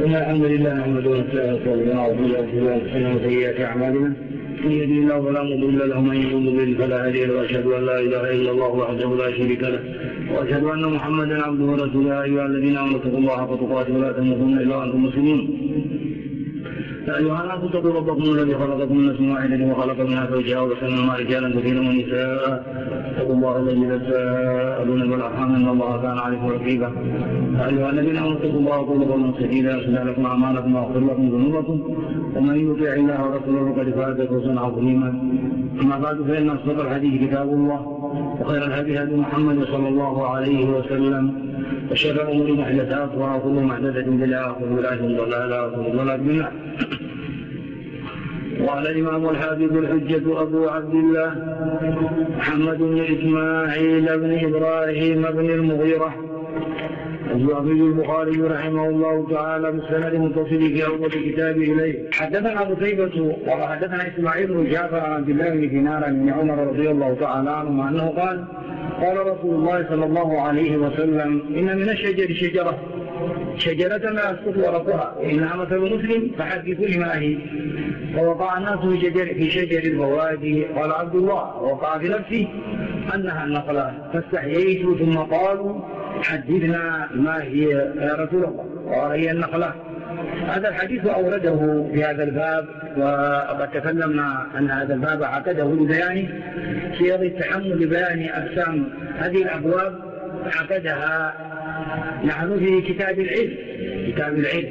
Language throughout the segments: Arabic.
إن الحمد لله نحمده ونستعينه ونستغفره من سيئات أعمالنا من يهده الله فلا مضل له ومن يضلل فلا هادي له وأشهد أن لا إله إلا الله وحده لا شريك له وأشهد أن محمدا عبده ورسوله. يا أيها الذين آمنوا اتقوا الله حق تقاته ولا تموتن إلا وأنتم مسلمون. يا أيها الناس اتقوا ربكم الذي خلقكم من نفس واحدة وخلق منها زوجها وبث منهما رجالا كثيرا ونساء. اتقوا الله الذي تساءلون بالأرحام إن الله كان عليكم رقيبا. يا أيها الذين آمنوا اتقوا الله وقولوا قولا سديدا يصلح لكم أعمالكم ويغفر لكم ذنوبكم ومن يطع الله ورسوله فقد فاز فوزا عظيما. أما بعد فإن أصدق الحديث كتاب الله وخير الهدي هدي محمد صلى الله عليه وسلم وشر الأمور محدثاتها وكل محدثة بدعة وكل بدعة ضلالة وكل ضلالة في النار. قال الإمام الحافظ الحجة أبو عبد الله محمد بن إسماعيل بن إبراهيم بن المغيرة الزهري البخاري رحمه الله تعالى بالسند المتصل في أول كتابه إليه. حدثنا قتيبة وحدثنا إسماعيل بن جعفر عن عبد الله بن دينار بن عمر رضي الله تعالى عنه أنه قال قال رسول الله صلى الله عليه وسلم إن من الشجر شجرة لا يسقط ورقها إنها مثل مسلم فحدثوا لما هي. فوقع الناس في شجر البوادي. قال عبد الله وقع في نفسي أنها النخلة فاستحييت ثم قالوا حدثنا ما هي يا رسول الله قال هي النخلة. هذا الحديث أورده في هذا الباب وقد تكلمنا أن هذا الباب عقده لبيان صيغ التحمل لبيان أقسام هذه الأبواب عقدها نحن في كتاب العلم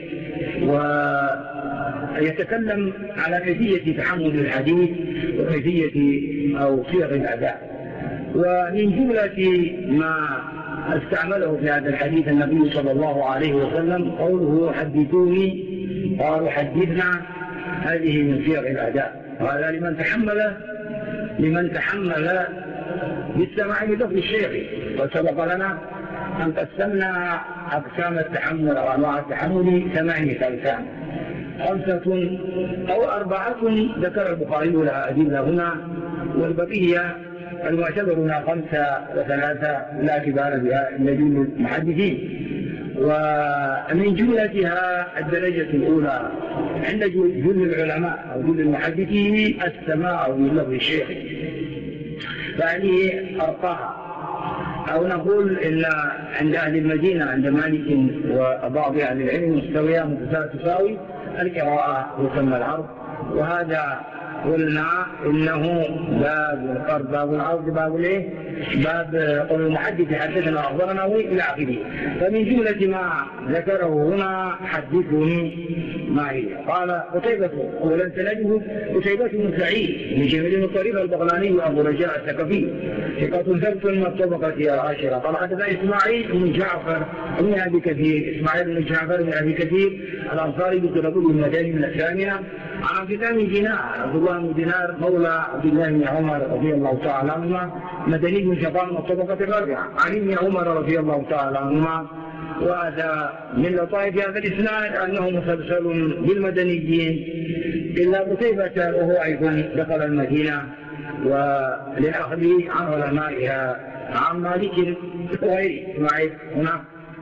ويتكلم على كيفية تحمل الحديث وكيفية أو صيغ الأداء. ومن جملة ما استعمله في هذا الحديث النبي صلى الله عليه وسلم قوله حدثوني قالوا حدثنا. هذه من صيغ الأداء وهذا لمن تحمل بالسماع بلفظ الشيخ. وسبق لنا أن قسمنا أقسام التحمل أو أنواع التحمل 8 أقسام 5 أو 4 ذكر البخاري لها أدلة هنا والبقية المعتبرون 5 و3 لا كبار بها إلا جل المحدثين. ومن جملتها الدرجة الأولى عند جل العلماء أو جل المحدثين السماع بلفظ الشيخ فهذه أرقاها. أو نقول إن عند أهل المدينة عند مالك وبعض أهل العلم مستوية تساوي القراءة يسمى العرض. وهذا قلنا إنه باب العرض باب قول المحدث حدثنا أخبرنا إلى آخره. فمن جملة ما ذكره هنا حدثني ما هي. قال قتيبة أولا سنده قتيبة بن سعيد من جميل الطريق البغلاني أبو رجاء الثقفي ثقة ثبت من الطبقة العاشرة. قال حدثنا إسماعيل بن جعفر بن أبي كثير بن أبي كثير الأنصاري بن المدني من الثامنة عن عبد الله بن دينار عبد الله بن دينار مولى عبد الله بن عمر رضي الله تعالى عنهما مدني بن شيطان من الطبقة الرابعة عن ابن عمر رضي الله تعالى عنهما. وهذا من لطائف هذا الإسناد أنه مسلسل بالمدنيين إلا قتيبة وهو أيضا دخل المدينة وللأخذ عن علمائها عن مالك وغيره إسماعيل هنا.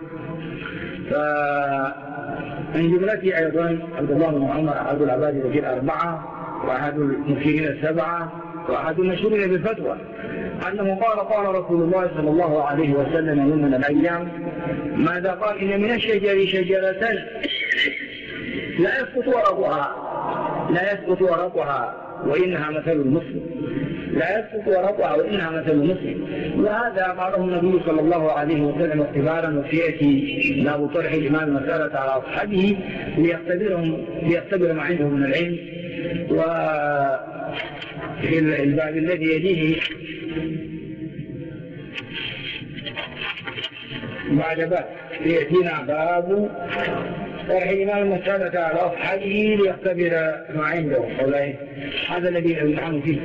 فمن جملته أيضا عبد الله بن عمر أحد العباد الأربعة وأحد المسيرين 7 وأحد المشهورين بالفتوى أنه قال رسول الله صلى الله عليه وسلم يوم من الأيام ماذا قال إن من الشجر شجرة لا يسقط ورقها وإنها مثل المسلم. لا يسقط ورقها وإنها مثل المسلم. وهذا قاله النبي صلى الله عليه وسلم اختبارا وسيأتي باب طرح الإمام المسألة على أصحابه ليختبر ما عنده من العلم. وفي الباب الذي يليه بعد باب يأتينا باب طرح الإمام المسألة على أصحابه ليختبر ما عنده. هذا الذي نحن فيه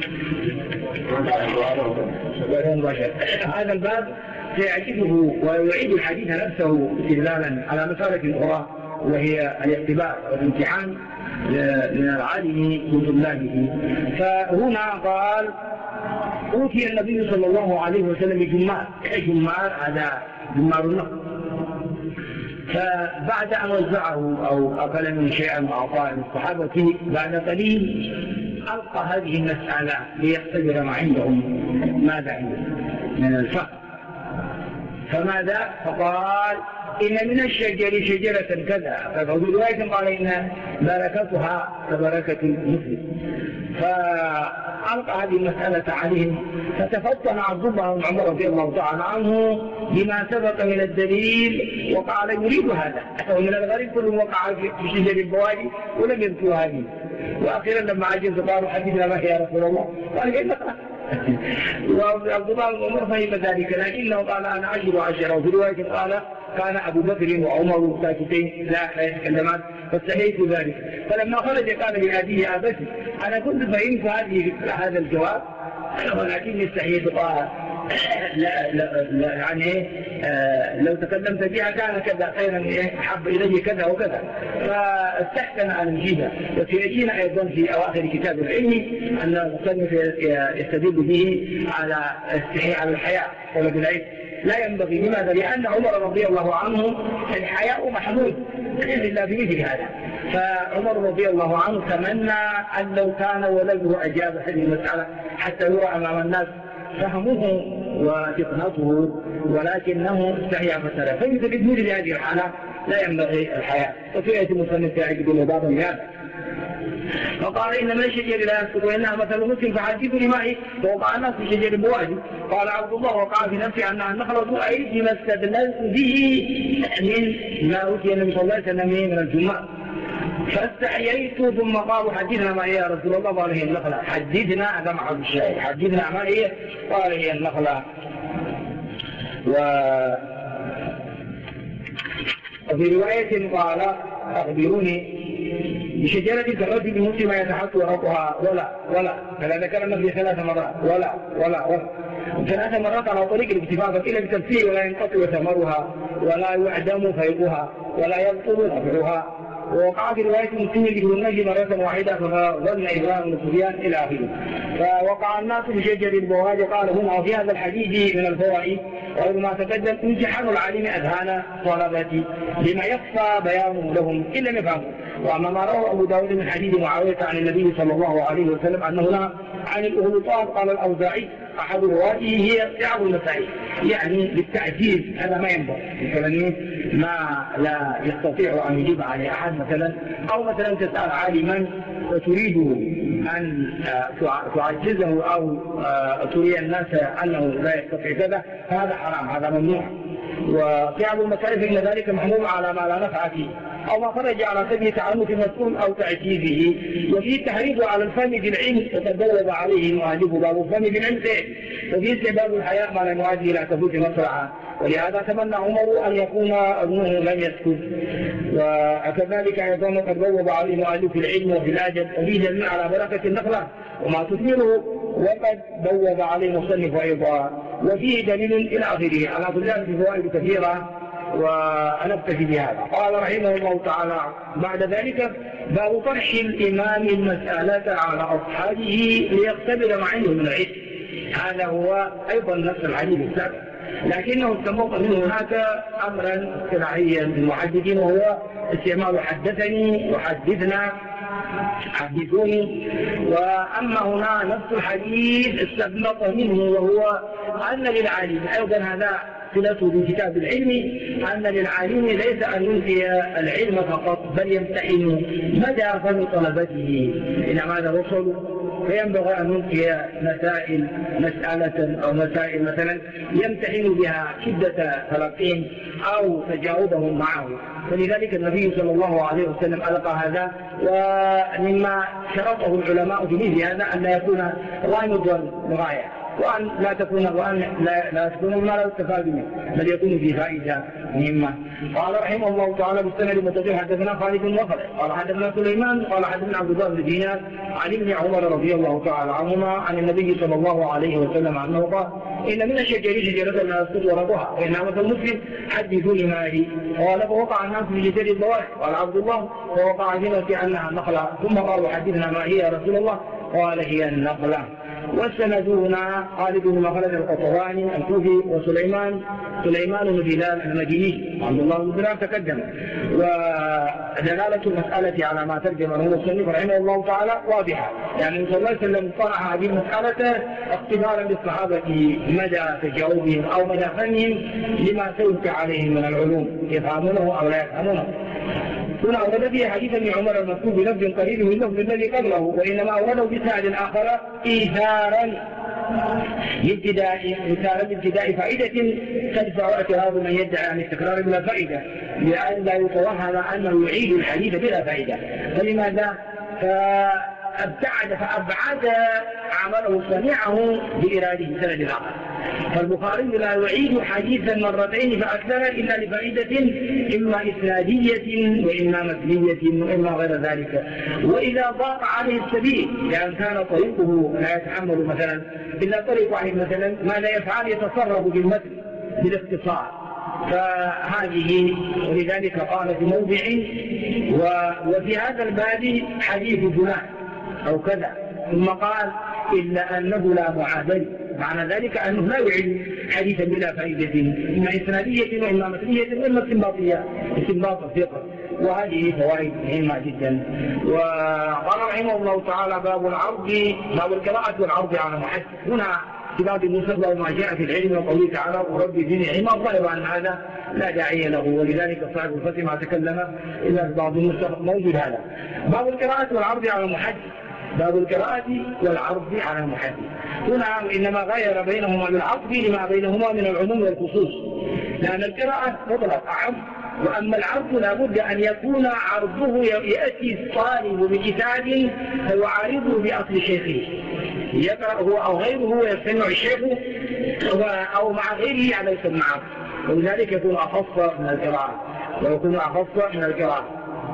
هذا الباب سيعجبه ويعيد الحديث نفسه استدلالا على مسألة أخرى وهي الاختبار والامتحان من العالم لطلابه. فهنا قال أوتي النبي صلى الله عليه وسلم جمار. هذا جمار النخل فبعد أن وزعه أو أكل من شيئا وأعطاه للصحابة بعد قليل ألقى هذه المسألة ليختبر ما عندهم ماذا عندهم من الفقر. فماذا؟ فقال إن من الشجر شجرة كذا، ففي رواية قال إن بركتها كبركة المسلم. فألقى هذه المسألة عليهم، فتفطن عبد الله بن عمر رضي الله تعالى عنه بما سبق من الدليل وقال يريد هذا. ومن الغريب كلهم وقع في شجر البوادي ولم يذكروا هذه. وأخيرا لما عجز قالوا حدثنا ما يا رسول الله، قال كيف نقرأ؟ وعبد الله بن عمر فهم ذلك، لكنه قال أنا عشر. وفي رواية قال كان أبو بكر وعمر ساكتين لا يتكلمان، فاستحييت ذلك. فلما خرج قال لأبيه أبتي أنا كنت فهمت هذا الجواب ولكني استحييت. قال لا يعني لو تكلمت بها كان كذا خيرا أحب إلي كذا وكذا، فاستحسن أن نجيبها. وفي يجينا أيضا في أواخر كتاب العلم أن المصنف يستدل به على استحياء على الحياء طلب العلم لا ينبغي. لماذا؟ لأن عمر رضي الله عنه الحياء محمود إلا بمثل هذا. فعمر رضي الله عنه تمنى أن لو كان ولده أجاب هذه المسألة حتى يرى أمام الناس فهمه وفقهته، ولكنه استحيا مسألة. فمثل مثل هذه الحالة لا ينبغي الحياء. وفئة المصنف يعجب بعض الناس فقال إن من الشجر لا يسقط وإنها مثل مسلم فحدثني معي. فوقع الناس في شجر البوادي. قال عبد الله وقع في نفسي أنها النخلة أي بما استدللت به من ما أوتي النبي صلى الله عليه وسلم من الجمعة. فاستحييت ثم قالوا حدثنا ما هي يا رسول الله. قال هي النخلة. حدثنا هذا محل الشاهد، حدثنا ما هي؟ قال هي النخلة. وفي رواية قال أخبروني بشجرة كالرجل مسلم يتحط ورقها ولا فلا ذكرنا في 3 مرات ولا 3 مرات على طريق الاتفاق إلا بتفسير ولا ينقطع ثمرها ولا يعدم فيضها ولا يبطل نفعها. ووقع في رواية مسلم بالنجم مرة واحدة فظن إبراهيم بن سفيان إلى آخره. فوقع الناس بشجر البوادي. قال هنا وفي هذا الحديث من الفوائد غير ما تقدم امتحان العالم أذهان طلبتي بما يخفى بيانه لهم إن لم يفهموا. وأما ما رواه أبو داود من حديث معاوية عن النبي صلى الله عليه وسلم أنه لا عن الأهلطان قال الأوزاعي أحد رواته هي بعض المسائل يعني بالتعجيز. هذا ما ينبغي مثلا ما لا يستطيع أن يجيب عليه أحد مثلا، أو مثلا تسأل عالما وتريد أن تعجزه أو تري الناس أنه لا يستطيع كذا، هذا حرام، هذا ممنوع. وفي بعض المسائل فإن ذلك محمول على ما لا نفع فيه أو ما خرج على سبيل تعمد المسؤول أو تعجيزه. وفي التحريض على الفهم بالعلم وقد دلب عليه المؤلف باب الفهم بالعلم، وفي استحباب الحياء ما لا يؤدي إلى ثبوت مصلحة. ولهذا تمنى عمر أن يكون ابنه لم يسكت. وكذلك أيضا قد دلب عليه المؤلف في العلم وفي الأدب وفي دليل على بركة النخلة وما تثمره، وقد بوب عليه المصنف أيضا وفيه دليل إلى آخره. على طلاب في فوائد كثيرة ونكتفي بهذا. قال رحمه الله تعالى بعد ذلك باب طرح الإمام المسألة على أصحابه ليختبر ما عنده من العلم. هذا هو أيضا نفس الحديث السابق، لكنه استنبط منه هناك أمرا اصطلاحيا للمحدثين وهو استعمال حدثني وحدثنا حدثوني. وأما هنا نفس الحديث استنبط منه وهو أن للعالم أيضا هذا صلته بكتاب العلم أن للعالم ليس أن ينفي العلم فقط بل يمتحن مدى فهم طلبته. إنما هذا رسل فينبغي أن ينفي مسألة أو مسائل مثلا يمتحن بها شدة تلقين أو تجاوبهم معه. فلذلك النبي صلى الله عليه وسلم ألقى هذا. ومما شرطه العلماء في مثل هذا أن يكون غامضا للغاية وأن لا تكون ما لا يستفاد منه بل يكون في فائدة مهمة. قال رحمه الله تعالى بالسند المتصل حدثنا خالد بن وفر قال حدثنا سليمان قال حدثنا عبد الله بن دينار عن ابن عمر رضي الله تعالى عنهما عن النبي صلى الله عليه وسلم انه قال ان من الشجر شجرة لا يسقط ورقها وانها مثل مسلم حدثوني ما هي. قال فوقع الناس في شجر البوادي قال عبد الله فوقع في انها النخلة ثم قالوا حدثنا ما هي يا رسول الله. قال هي النقلة. والسند هنا خالد بن مخلد القطواني الكوفي وسليمان بن بلال المديني عبد الله بن بلال تقدم. ودلالة المسألة على ما ترجمه المصنف رحمه الله تعالى واضحة، يعني صلى الله عليه وسلم طرح هذه المسألة اختبارا بالصحابة مدى تجاوبهم أو مدى فهمهم لما سيلقى عليهم من العلوم، يفهمونه أو لا يفهمونه. هنا أورد فيه حديث ابن عمر المكتوب بلفظ قريب من اللفظ الذي قبله، وإنما أورده بسند آخر إيثارا لابتداء فائدة تدفع اعتراض من يدعي عن استقرار بلا فائدة، لأن لا يتوهم أنه يعيد الحديث بلا فائدة. فلماذا؟ فأبعد عمله صنيعه بإراده سند الآخر. فالبخاري لا يعيد حديثا مرتين فأكثر إلا لفائدة إما إسنادية وإما متنية وإما غير ذلك. وإذا ضاق عليه السبيل لأن كان طريقه لا يتحمل مثلا إلا طريق واحد مثلا ماذا يفعل؟ يتصرف بالمتن بالاختصار. فهذه ولذلك قال في موضع وفي هذا الباب حديث فلان أو كذا، ثم قال إلا أنه لا معادل، معنى ذلك أنه لا يعيد حديثا بلا فائدة إما إسنادية وإما متنية وإما استنباط الثقة. وهذه فوائد مهمة جدا. وقال رحمه الله تعالى باب القراءة والعرض على المحدث. هنا في باب المسلم وما جاء في العلم وقوله تعالى ورب دين علما ضرب عن هذا لا داعي له، ولذلك صاحب الفتح ما تكلم إلا في بعض النسخ موجود هذا. باب القراءة والعرض على المحدث. باب القراءة والعرض على المحدث. هنا إنما غير بينهما بالعرض لما بينهما من العموم والخصوص، لأن القراءة مطلق أعم، وأما العرض لابد أن يكون عرضه يأتي الطالب بكتاب فيعارضه بأصل شيخه يقرأ هو أو غيره ويستمع الشيخ أو مع غيره على السماعات، ولذلك يكون أخص من القراءة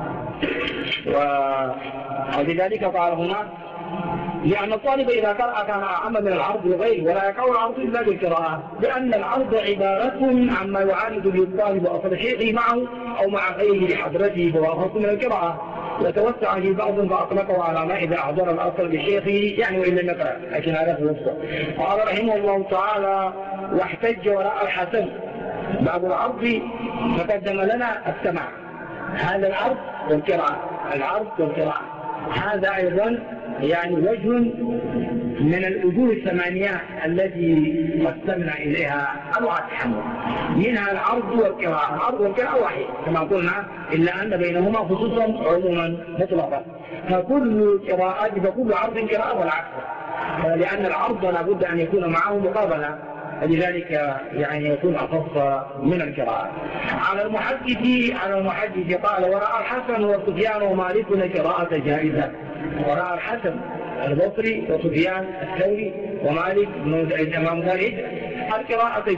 ولذلك قال هنا لأن الطالب إذا قرأ كان أعم من العرض لغيره، ولا يقع العرض إلا بالقراءة، لأن العرض عبارة عما يعارض به الطالب أصل شيخه معه أو مع غيره لحضرته، فهو أخص من القراءة. وتوسع في بعض فأطلقه على ما إذا أحضر الأصل لشيخه يعني وإن لم يقرأ، لكن هذا هو الصح. قال رحمه الله تعالى واحتج وراء الحسن. باب العرض فقدم لنا السماع، هذا العرض والقراءة هذا أيضا يعني وجه من الوجوه الثمانية التي قسمنا إليها أنواع التحمل، منها العرض والقراءة. العرض والقراءة واحد كما قلنا، إلا أن بينهما خصوصا عموما مطلقا، فكل عرض قراءة والعكس، لأن العرض لابد أن يكون معه مقابلة، لذلك يعني يكون أخص من القراءة. على المحدث قال ورأى الحسن وسفيان ومالك القراءة جائزة. ورأى الحسن البصري وسفيان الثوري ومالك بن الإمام مالك القراءة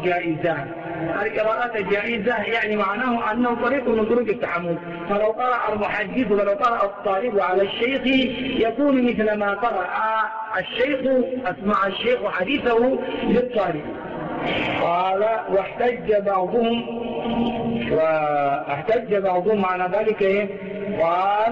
جائزة يعني معناه أنه طريق من طرق التحمل. فلو قرأ المحدث ولو قرأ الطالب على الشيخ يكون مثل ما قرأ الشيخ أسمع الشيخ حديثه للطالب. قال واحتج بعضهم معنى ذلك قال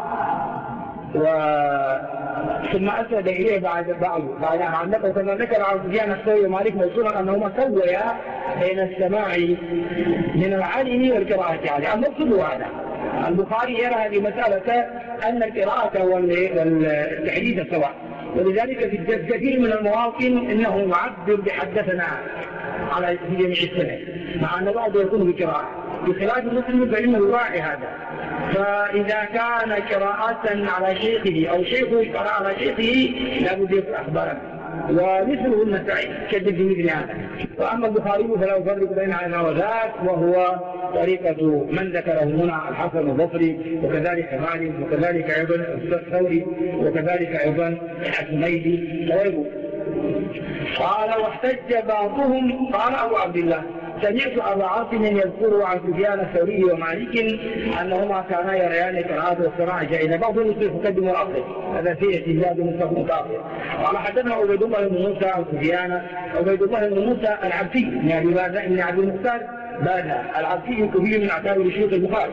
ثم أسند إليه بعد أن علقه كما ذكر عن سفيان الثوري ومالك موصولا أنهما سويا بين السماع من العالم والقراءة عليه. المقصود هذا البخاري يرى هذه مسألة أن القراءة والتحديث سواء، ولذلك في كثير من المواطن إنه يعبر بحدثنا على جميع السنة، مع أن بعضه يكون بقراءة بخلاف المسلم فإنه يراعي هذا. فإذا كان قراءة على شيخه أو شيخه يقرأ على شيخه لابد يكون أخبارا، ومثله النسائي كذب في مثل هذا. وأما البخاري فلا يفرق بين هذا وذاك، وهو طريقة من ذكره هنا الحسن البصري وكذلك مالك وكذلك أيضا الثوري وكذلك أيضا الحميدي وغيره. قال واحتج بعضهم قال أبو عبد الله سمعت أبا عاصم يذكر عن سفيان الثوري ومالك أنهما كانا يريان القراءة والسماع جائزة. بعضهم يقدم الأصل هذا سيأتي زاد متأخر. قال حدثنا عبيد الله بن موسى عن سفيان، عبيد الله بن موسى العبسي من عبد المختار العبسي كبير من أعتاب شيوخ البخاري،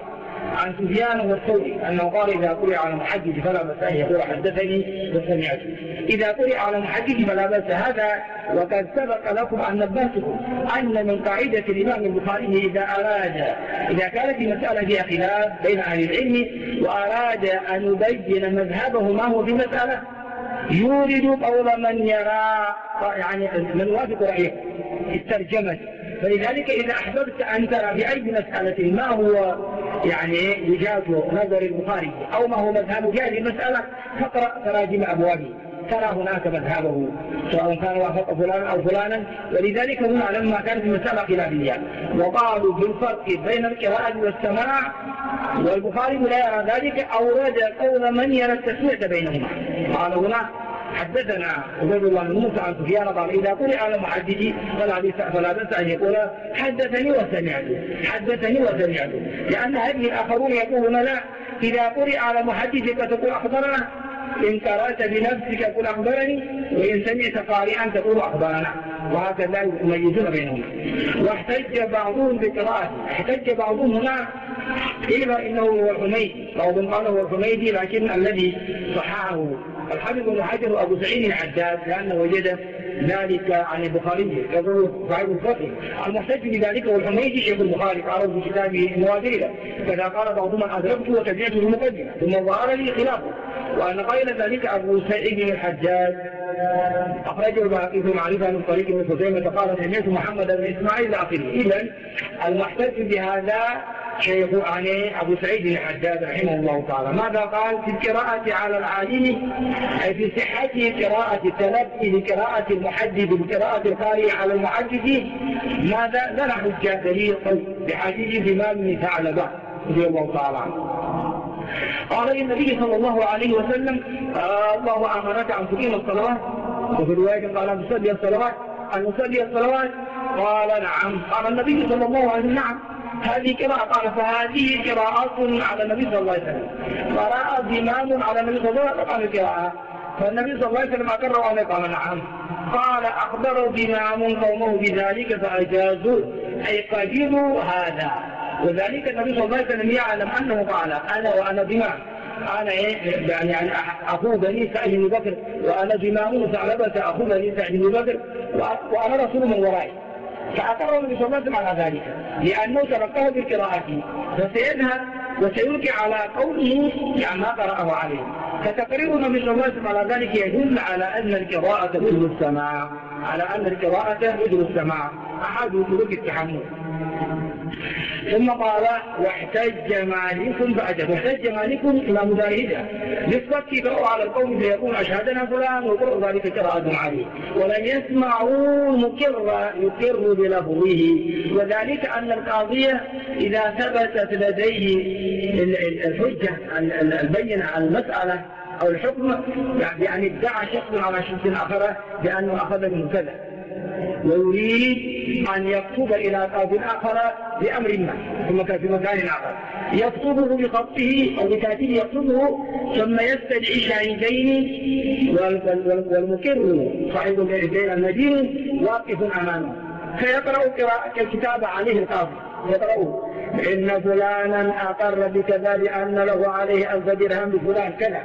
عن سفيان والثوري أنه قال إذا قرئ على محدث فلا بأس أن يقول حدثني وسمعت. إذا قرئ على محدث فلا بأس هذا. وقد سبق لكم أن نبهتكم أن من قاعدة الإمام البخاري إذا كانت المسألة فيها خلاف بين أهل العلم وأراد أن يبين مذهبه ما هو في مسألة يورد قول من يرى يعني من وافق رأيه الترجمة. فلذلك إذا أحببت أن ترى في أي مسألة ما هو يعني وجهة نظر البخاري أو ما هو مذهبه في هذه المسألة فاقرأ تراجم أبوابه ترى هناك مذهبه سواء كان وافق فلانا أو فلانا. ولذلك هنا لما كانت المسألة خلافية وقالوا بالفرق بين القراءة والسماع والبخاري لا يرى ذلك أورد قول من يرى التسوية بينهما. قال هنا حدثنا عبيد الله بن موسى عن سفيان قال إذا قرئ على محدثي فلا بأس أن يقول حدثني وسمعت لأن هذه الآخرون يقولون لا إذا قرئ على محدثك تقول أخبرنا إن قرأت بنفسك تقول أخبرني وإن سمعت قارئا تقول أخبرنا وهكذا يميزون بينهما. واحتج بعضهم بقراءته احتج بعضهم هنا إلا إنه هو الحميدي بعضهم قال هو الحميدي لكن الذي صححه الحافظ بن حجر وأبو سعيد الحداد لأنه وجد ذلك عن البخاري يقول صاحب الفتح المحتج بذلك والحميدي شيخ البخاري قال في كتابه الموادير كذا قال بعضهم أدركته وتبعته المقدمة ثم ظهر لي خلافه وأن قيل ذلك أبو سعيد الحداد أخرجه الباقي في معرفة من طريق ابن خزيمة قال سمعت محمد بن إسماعيل آخره. إذن المحتج بهذا شيخ يعني أبو سعيد الحداد رحمه الله تعالى. ماذا قال في القراءة على العالم أي في صحة قراءة التلقي لقراءة المحدث بقراءة القارئ على المحدث ماذا لنا حجة دليل بحديث إمام بن ثعلبة رضي الله تعالى عنه قال النبي صلى الله عليه وسلم الله أمرك أن تقيم الصلوات وفي رواية قال أن نصلي الصلوات قال نعم. قال النبي صلى الله عليه وسلم نعم هذه قراءة. قال فهذه قراءة على النبي صلى الله عليه وسلم قراءة إمام على النبي صلى الله عليه وسلم قال قراءة فالنبي صلى الله عليه وسلم أقر وأنا قال نعم. قال أخبر إمام قومه بذلك فأجازوا أي قبلوا هذا. وذلك النبي صلى الله عليه وسلم يعلم أنه قال أنا وأنا بمام أنا يعني أخو بني سعد بن بكر وأنا زمام ثعلبة أخو بني سعد بن بكر وأنا رسول من ورائي. فأقر النبي صلى الله عليه وسلم على ذلك لأنه تلقاه بالقراءة فسيذهب وسيلقي على قوله يعني ما قرأه عليه. فتقرير النبي صلى الله عليه وسلم على ذلك يدل على أن القراءة مثل السماع أحد طرق التحمل. ثم قال واحتج مالك فأجب. واحتج مالك إلى مجاهدة بالصك فهو على القوم فيقول أشهدنا فلان وقرأ ذلك قراءة عليه ولم يسمعوا يقر بلفظه. وذلك أن القاضية إذا ثبتت لديه الحجة البينة على المسألة أو الحكم يعني ادعى شخص على شخص آخر بأنه أخذ منه كذا ويريد أن يكتب إلى قاضٍ آخر بأمر ما في مكان آخر يكتبه بخطه أو بكاتبه يكتبه ثم يستدعي شاهدين والمكر صاحب اليدين المدين واقف أمامه فيقرأ الكتاب عليه القاضي يقرأ إن فلانا أقر بكذا لأن له عليه 1000 درهم بفلان كذا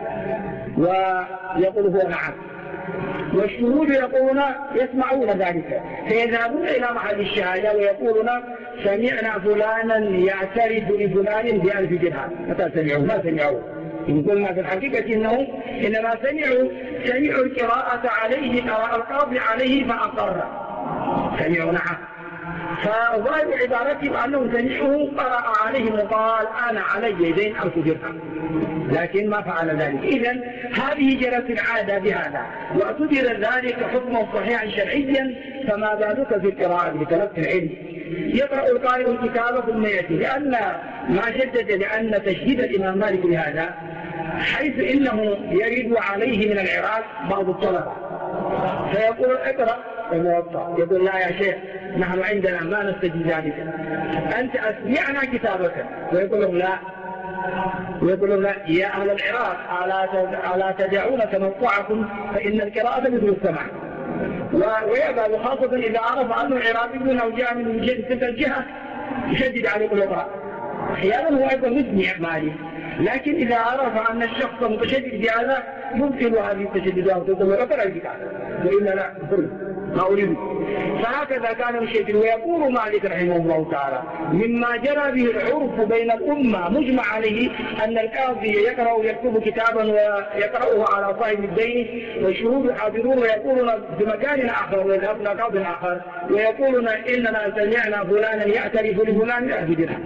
ويقول هو نعم. والشهود يقولون يسمعون ذلك فيذهبون إلى محل الشهادة ويقولون سمعنا فلانا يعترف لفلان ب1000 درهم. متى سمعوا؟ ما سمعوا. يقولنا في الحقيقة إنما سمعوا القراءة عليه قراءة القاضي عليه فأقر سمعوا نعم. فظاهر عبارتهم أنهم سمعوا قرأ عليهم وقال أنا علي دين 1000 درهم لكن ما فعل ذلك. إذن هذه جرت العادة بهذا واعتبر ذلك حكما صحيحا شرعيا فما بالك في القراءة بتلقي العلم. يقرأ القارئ الكتاب ثم يأتي لأن ما شدد لأن تشديد الإمام مالك لهذا حيث إنه يرد عليه من العراق بعض الطلبة فيقول اقرأ الموطأ يقول لا يا شيخ نحن عندنا ما نستجيب ذلك أنت أسمعنا كتابك ويقول لهم لا يا أهل العراق ألا تدعون تمطعكم فإن القراءة مثل السمع. ويأبى خاصة إذا عرف أنه عراقي أو جاء من تلك الجهة يشدد عليه القراءة أحيانا هو أيضا يثني مالي، لكن إذا عرف أن الشخص متشدد بهذا يمكن هذه التشددات وتطور أثر الكتاب، وإلا لا كله ما أريد. فهكذا كان الشيخ. ويقول مالك رحمه الله تعالى مما جرى به العرف بين الأمة مجمع عليه أن القاضي يقرأ ويكتب كتابا ويقرأه على صاحب الدين، والشهود حاضرون ويقولون بمكان آخر ويذهبون قاض آخر ويقولون إننا سمعنا فلانا يعترف لفلان يعبدنا،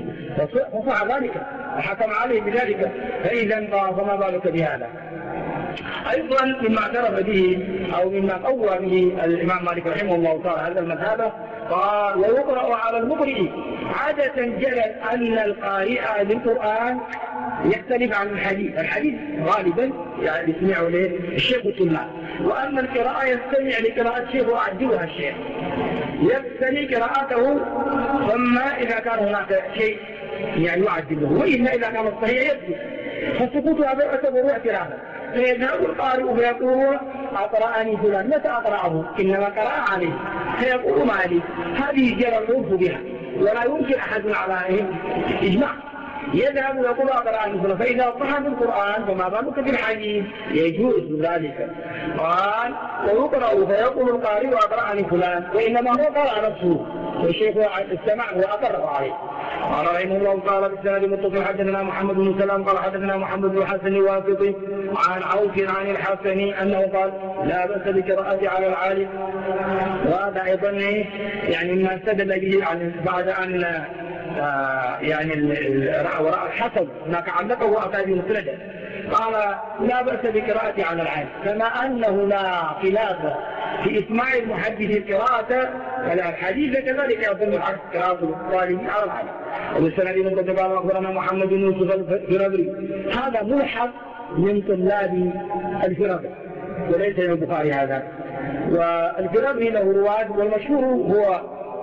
فصح ذلك وحكم عليه بذلك. فإذا فما بالك بهذا؟ أيضا مما اعترف به أو مما قوى به الإمام مالك رحمه الله تعالى هذا المذهب قال ويقرأ على المقرئ. عادة جرت أن القارئ للقرآن يختلف عن الحديث. الحديث غالبا يعني يسمعه له الشيخ الطلاب، وأما القراءة يستمع لقراءة الشيخ ويعدلها الشيخ، يستمع قراءته ثم إذا كان هناك شيء يعني يعدله، وإلا إذا كان الصحيح يبدو، فالسكوت هذا يعتبر اعتراضا. فيذهب القارئ ويقول أقرأني فلان، متى أقرأه؟ إنما قرأ عليه، فيقول مالك هذه جرى العرف بها ولا يمكن أحد على إجماع. يذهب ويقول أقرأني فلان، فإذا صح بالقرآن فما بالك بالحديث يجوز ذلك. قال ويقرأ فيقول القارئ أقرأني فلان، وإنما هو قرأ نفسه والشيخ استمع وأقر عليه. قال رحمه الله تعالى بالسند المتصل حدثنا محمد بن سلام قال حدثنا محمد بن الحسن الواسطي عن عوف عن الحسن أنه قال لا بأس بقراءة على العالم. وهذا أيضا يعني ما استدل به بعد أن يعني وراء الحسن هناك علقه وأتى بمسنده. قال لا بأس بقراءة على العالم، كما أنه لا خلاف في إسماع المحدث القراءة ولا الحديث كذلك يظن قراءة الطالب على العالم. وبالسند من قد قال أخبرنا محمد بن يوسف الفرابري، هذا ملحق من طلاب الفرابري وليس من البخاري هذا. والفرابري له رواد، والمشهور هو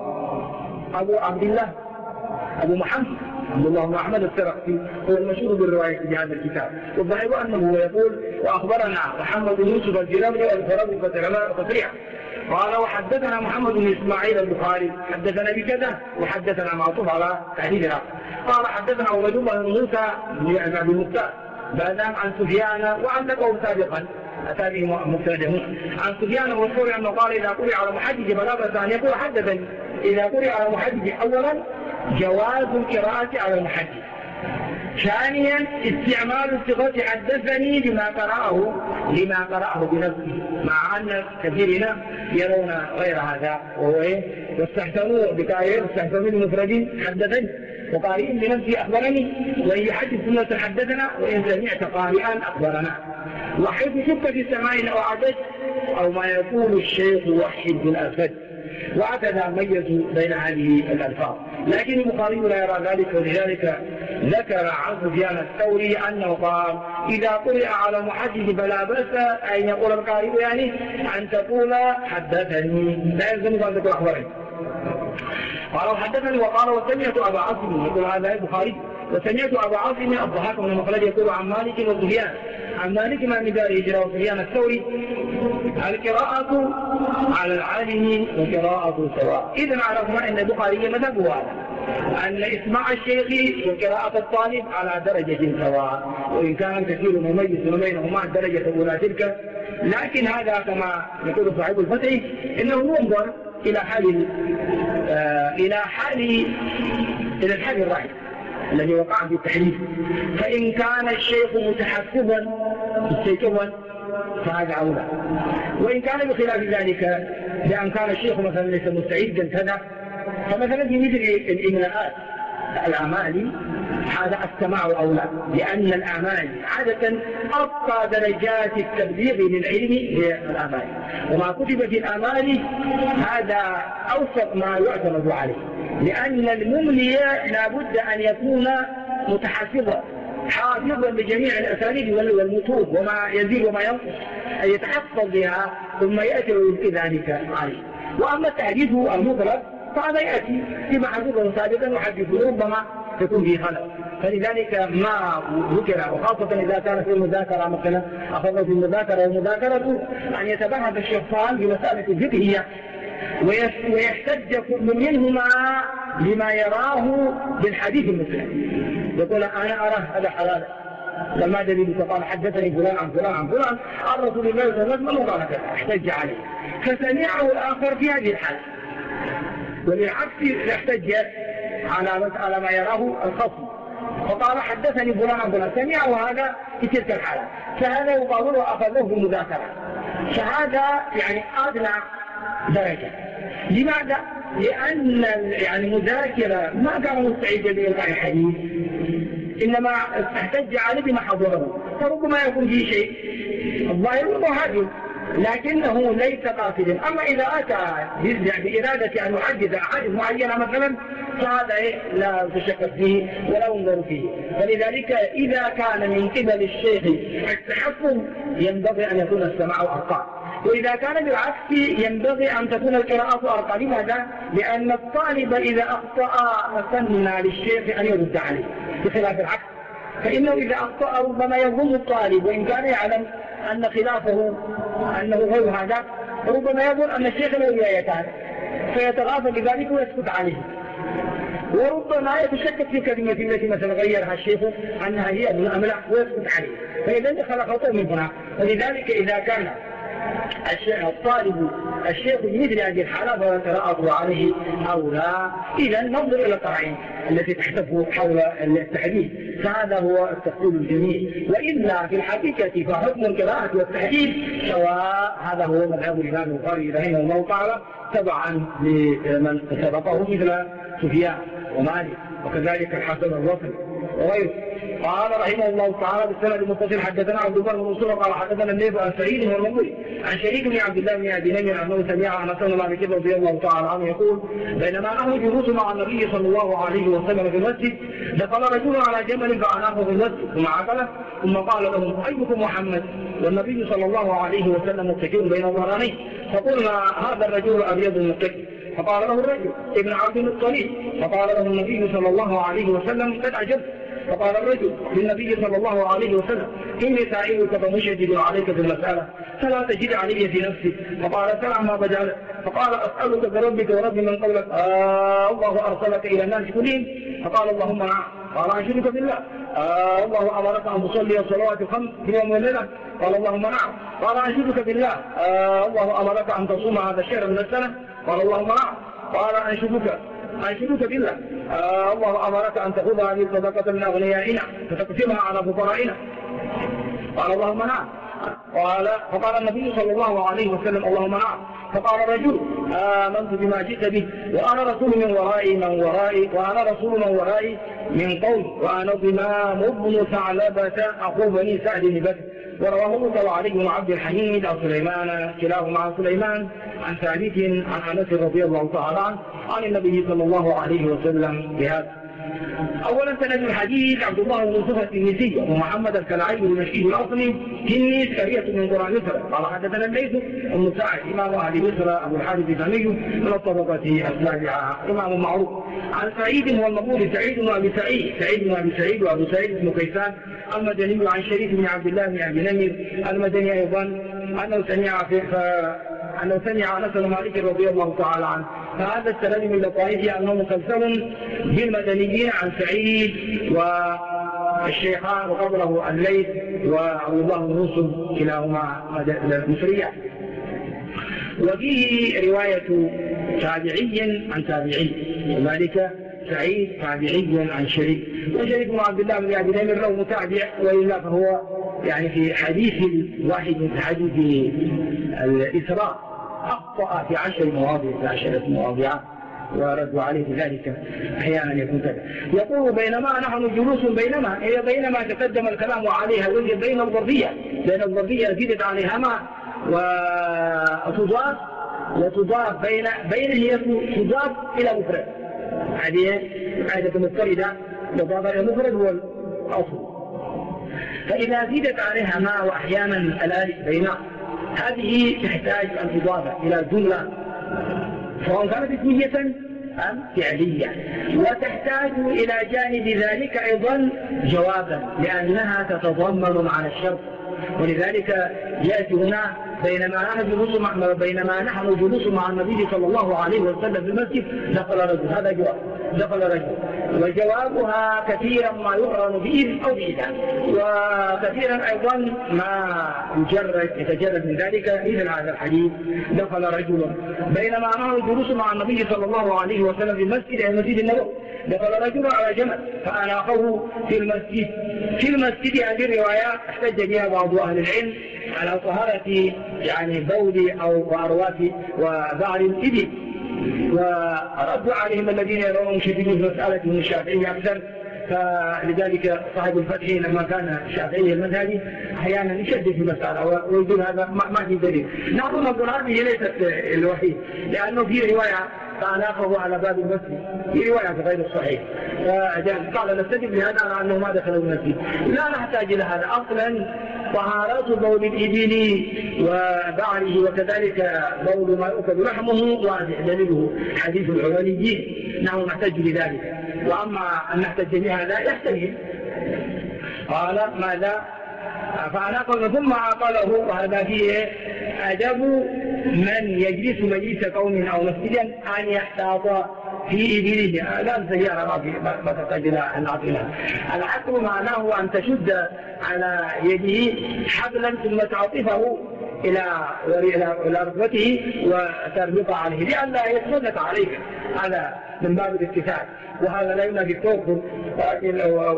أبو عبد الله أبو محمد عبد الله بن أحمد السرقسي، هو المشهور بالرواية في هذا الكتاب. والظاهر أنه يقول وأخبرنا محمد بن يوسف الفرابري والفرابري تصريحا قال وحدثنا محمد بن إسماعيل البخاري حدثنا بكذا وحدثنا معطوف على تحديد الآخر. قال حدثنا عبد الله بن موسى بن أبي المختار بعدهم عن سفيان وعلقه سابقا أتى به مبتدئون عن سفيان والثوري أنه قال إذا قرئ على محدث فلا بأس أن يقول حدثني. إذا قرئ على محدث أولا جواز القراءة على المحدث، ثانيا استعمال الصيغة حدثني لما قرأه بنفسه، مع أن كثيرين يرون غير هذا وهو يستحسنوا يستحسنون المفردين حدثني وقارئين بنفسه أخبرني، وإن يحدث سنة حدثنا وإن سمعت قارئا أخبرنا. وحيث شك في السماء أو عدد أو ما يقول الشيخ وحد بن أسد، وهكذا ميزوا بين هذه الألفاظ. لكن البخاري لا يرى ذلك، ولذلك ذكر عن سفيان الثوري أنه قال إذا قرئ على محدث فلا بأس أن يقول القارئ يعني أن تقول حدثني، لا يلزم أن تقول أخبرني. قال حدثني وقال وسمعت أبا عاصم، يقول هذا البخاري وسمعت أبا عاصم الضحاك بن مخلد يقول عن مالك وسفيان عن مالك ما من دار هجرة وسفيان الثوري القراءة على العالم وقراءة سواء. إذا عرفنا أن البخاري مذهبه هذا، أن إسماع الشيخ وقراءة الطالب على درجة سواء، وإن كان الكثير مميز بينهما الدرجة الأولى تلك، لكن هذا كما يقول صاحب الفتح إنه ينظر إلى الحال الرأي الذي وقع في التحريف. فإن كان الشيخ متحفظا مستيقظا فهذا أولى، وإن كان بخلاف ذلك بأن كان الشيخ مثلا ليس مستعدا كذا، فمثلا في مثل الإملاءات الأعمال هذا السماع أولى، لأن الأعمال عادة أرقى درجات التبليغ للعلم هي الأعمال، وما كتب في الأعمال هذا أوسط ما يعتمد عليه، لأن المملي لابد أن يكون متحفظا حافظا لجميع الأساليب والمتون وما يزيد وما ينقص، أن يتحفظ بها ثم يأتي ويبقي ذلك عليه. وأما التحديث المطلق فهذا يأتي فيما حدثه سابقا وحدثه ربما تكون فيه خلل. فلذلك ما ذكر، وخاصة إذا كان في المذاكرة مثلا أخذوا في المذاكرة والمذاكرة أن يتباهى الشيخان بمسألة الفقهية ويحتج كل منهما لما يراه بالحديث المسلم، يقول أنا أرى هذا حلال، لما دليل قال حدثني فلان عن فلان عن فلان عن رسول الله صلى الله عليه وسلم وقال كذا، احتج عليه، فسمعه الآخر في هذه الحالة، وللعكس احتج على ما يراه الخصم، فقال حدثني فلان عن فلان، سمعه هذا في تلك الحالة، فهذا يقال وأخذه بالمذاكرة، فهذا يعني أدنى درجة. لماذا؟ لأن يعني مذاكرة ما كان مستعدا لإلقاء الحديث، إنما احتج عليه بما حضره، فربما يكون فيه شيء الظاهر مهاجم لكنه ليس قاصدا. أما إذا أتى بإرادة أن يحدث أحاديث معينة مثلا فهذا لا تشكك فيه ولا ينظر فيه. فلذلك إذا كان من قبل الشيخ التحفظ ينبغي أن يكون السماع أرقى، وإذا كان بالعكس ينبغي أن تكون القراءة أرقى. لماذا؟ لأن الطالب إذا أخطأ سنى للشيخ أن يرد عليه، بخلاف العكس، فإنه إذا أخطأ ربما يظن الطالب وإن كان يعلم أن خلافه أنه غير هذا، ربما يظن أن الشيخ له ولايتان فيتغافل بذلك ويسكت عليه، وربما يتشكك في كلمة التي مثلا غيرها الشيخ أنها هي ابن أملح ويسكت عليه، فإذا دخل خطأ من هنا. ولذلك إذا كان الطالب الشيخ بمثل هذه الحالة فقراءته عليه أو لا، إذا ننظر إلى القرائن التي تحتف حول التحديث، فهذا هو التفصيل الجميل. وإلا في الحقيقة فحكم القراءة والتحديث سواء، هذا هو مذهب الإمام البخاري رحمه الله تعالى تبعا لمن سبقه مثل سفيان ومالك وكذلك الحسن البصري وغيره. قال رحمه الله تعالى بالسند المتصل حدثنا عبد الله بن منصور قال حدثنا الليث عن سعيد والمنذري عن شريك بن عبد الله بن ابي نمر انه سمع انس بن مالك رضي الله تعالى عنه يقول بينما نحن جلوس مع النبي صلى الله عليه وسلم في المسجد دخل رجل على جمل فاناخه في المسجد ثم عقله ثم قال لهم ايكم محمد، والنبي صلى الله عليه وسلم متكئ بين ظهرانيه، فقلنا هذا الرجل ابيض متكئ، فقال له الرجل ابن عبد المطلب، فقال له النبي صلى الله عليه وسلم قد عجبت، فقال الرجل للنبي صلى الله عليه وسلم إني سائلك فمشدد عليك في المسألة فلا تجد علي في نفسك، فقال سمع ما بدأ، فقال أسألك بربك ورب من قولك الله أرسلك إلى الناس كلهم، فقال اللهم نعم، قال أنشدك بالله الله أمرك أن تصلي الصلوات الخمس في يوم وليلة، قال اللهم نعم، قال أنشدك بالله الله أمرك أن تصوم هذا الشهر من السنة، قال اللهم نعم، قال أنشدك بالله الله أمرك أن تأخذ هذه الصدقة من أغنيائنا فتقسمها على فقرائنا، قال اللهم نعم، فقال النبي صلى الله عليه وسلم اللهم نعم، فقال الرجل آمنت بما جئت به وأنا رسول من ورائي من قوم وأنا ضمام بن ثعلبة أخو بني سعد بن بكر. ورواه موسى وعلي بن عبد الحميد عن سليمان كلاهما عن سليمان عن ثابت عن انس رضي الله تعالى عنه عن النبي صلى الله عليه وسلم بهذا. اولا سند الحديث عبد الله بن يوسف التنيسي ومحمد الكلعي المشي الاصلي تنيس قريه من قرى مصر قال حدثنا الليث بن سعد امام اهل مصر ابو الحارث الثاني من الطبقه السابعه امام معروف عن سعيد هو المقبول سعيد بن ابي سعيد وابو سعيد بن كيسان المدني عن شريك بن عبد الله بن ابي نمر المدني ايضا انه سمع انس بن مالك رضي الله تعالى عنه. فهذا السند من لطائفه انه مسلسل بالمدنيين عن سعيد والشيخان وقبله الليث وعبد الله بن يوسف كلاهما مصريان. وفيه روايه تابعي عن تابعي وذلك سعيد تابعي عن شريك، وشريك بن عبد الله بن ابي نمر له متابع والا فهو يعني في حديث واحد من حديث الاسراء اخطا في 10 مواضع وردوا عليه ذلك احيانا يكون كذا. يقول بينما نحن جلوس بينما تقدم الكلام عليها وهي بين الظرفيه زيدت عليها ما وتضاف بين هي تضاف الى مفرد، هذه قاعده مضطرده تضاف الى مفرد هو الاصل. فاذا زيدت عليها ما واحيانا الالف بين هذه تحتاج ان تضاف الى جمله سواء كانت اسميه ام فعليه، وتحتاج الى جانب ذلك ايضا جوابا لانها تتضمن معنى الشرط ولذلك يأتي هنا بينما نحن جلوس مع النبي صلى الله عليه وسلم في المسجد دخل رجل. هذا جواب، دخل رجل، وجوابها كثيرا ما يقرن بإذن أو بإذن، وكثيرا أيضا ما يتجرد من ذلك إذن هذا الحديث. دخل رجل بينما نحن جلوس مع النبي صلى الله عليه وسلم في المسجد، المسجد النبوي، دخل رجل على جمل فأناقه في المسجد. هذه الروايات احتج بها بعض أهل العلم على طهارة يعني بول أو أرواث وبعر الإبل، وردوا عليهم الذين يرون شديد في مسألة من الشافعية أكثر. فلذلك صاحب الفتح لما كان الشافعي المذهبي أحيانا يشدد في المسألة ويقول هذا ما في دليل. نحن نقول هذه ليست الوحيد، لأنه في رواية فأناقه على باب المسجد، في رواية غير الصحيح، قال نستجب لهذا على أنه ما دخل المسجد. لا نحتاج إلى هذا أصلا. طهارات بول الإبل وبعره وكذلك بول ما يؤكل لحمه واضح دليله حديث العلويين، نحن نحتاج لذلك. وأما أن نحتاج بهذا يحتمل. قال ماذا؟ فأناقه ثم عقله، وهذا فيه أدب من يجلس مجلس قوم أو مسجدا أن يحتاط في إبله. لا السيارة ما تحتاج إلى العقل. العقل معناه أن تشد على يده حبلا ثم تعطفه إلى ركبته وتربط عليه لئلا يتسلط عليك، هذا من باب الاتفاق. وهذا لا ينافي التوكل، ولكن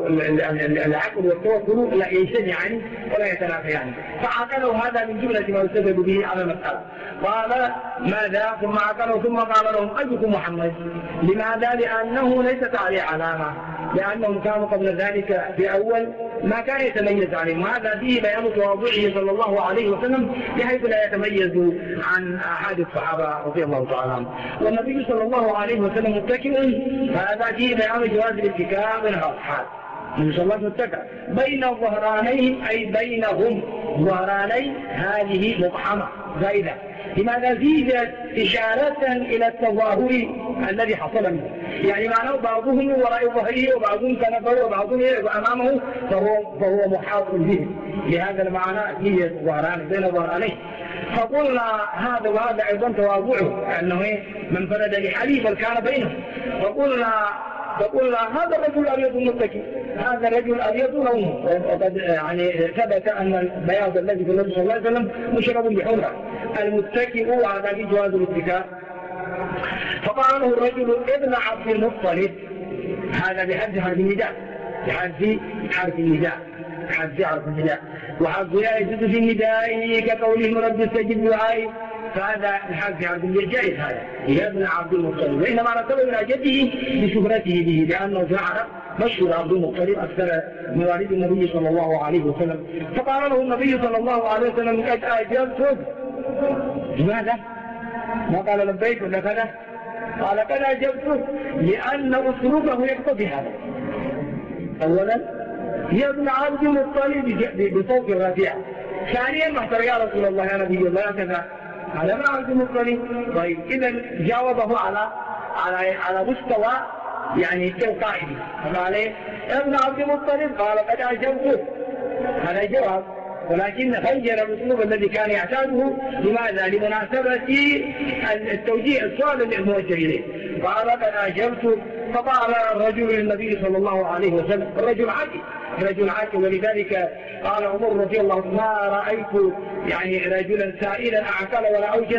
العقل والتوكل لا يجتمعان ولا يتنافيان. فعقله هذا من جملة ما يستدل به على المسألة. قال ماذا؟ ثم عقله ثم قال لهم أيكم محمد؟ لماذا؟ لأنه ليست عليه علامة، لأنهم كانوا قبل ذلك في أول ما كان يتميز عليهم، وهذا فيه بيان تواضعه صلى الله عليه وسلم بحيث لا يتميز عن أحد الصحابة رضي الله تعالى عنهم. والنبي صلى الله عليه وسلم متكئ، هذا فيه بيان جواز الاتكاء من الأصحاب. إن شاء الله متكئ بين الظهرانين، أي بينهم ظهراني هذه مقحمة زائدة. لماذا زيدت إشارة إلى التظاهر الذي حصل منه؟ يعني معناه بعضهم وراء ظهره وبعضهم كنفه وبعضهم أمامه، فهو محاط به. لهذا المعنى هي ظهران بين ظهرانيه. فقلنا هذا وهذا أيضا تواضعه، أنه من فرد لحليف كان بينه. فقلنا هذا الرجل الأبيض المتكي، هذا الرجل الأبيض لونه، وقد يعني ثبت أن البياض الذي في النبي صلى الله عليه وسلم مشرب بحمرة. المتكئ هذا في جواز الاتكاء. فقال له الرجل ابن عبد المطلب، هذا بحد حرف النداء، بحد حرف النداء، بحد حرف النداء، وحرف لا يجوز في النداء كقوله رب استجب دعائي، فهذا بحرف حرف النداء جائز. هذا يا ابن عبد المطلب، وإنما رتبه إلى جده بشهرته به، لأنه في العرب مشهور عبد المطلب أكثر مواليد النبي صلى الله عليه وسلم. فقال له النبي صلى الله عليه وسلم قد أجبتك. لماذا؟ ما قال لبيك ولا كذا؟ قال قد أجبتك لأن أسلوبه يقتضي هذا. أولا يا ابن عبد المطلب بصوت رفيع. ثانيا محتر يا رسول الله يا نبي الله كذا على ابن عبد المطلب. طيب إذا جاوبه على مستوى يعني تلقائي. فقال ابن عبد المطلب قال قد أجبتك، هذا جواب، ولكن غير الأسلوب الذي كان يعتاده. لماذا؟ لمناسبة التوجيه السؤال الموجه إليه. قال قد أجبت. فقال الرجل للنبي صلى الله عليه وسلم، الرجل عاقل، ولذلك قال عمر رضي الله عنه ما رأيت يعني رجلا سائلا أعقل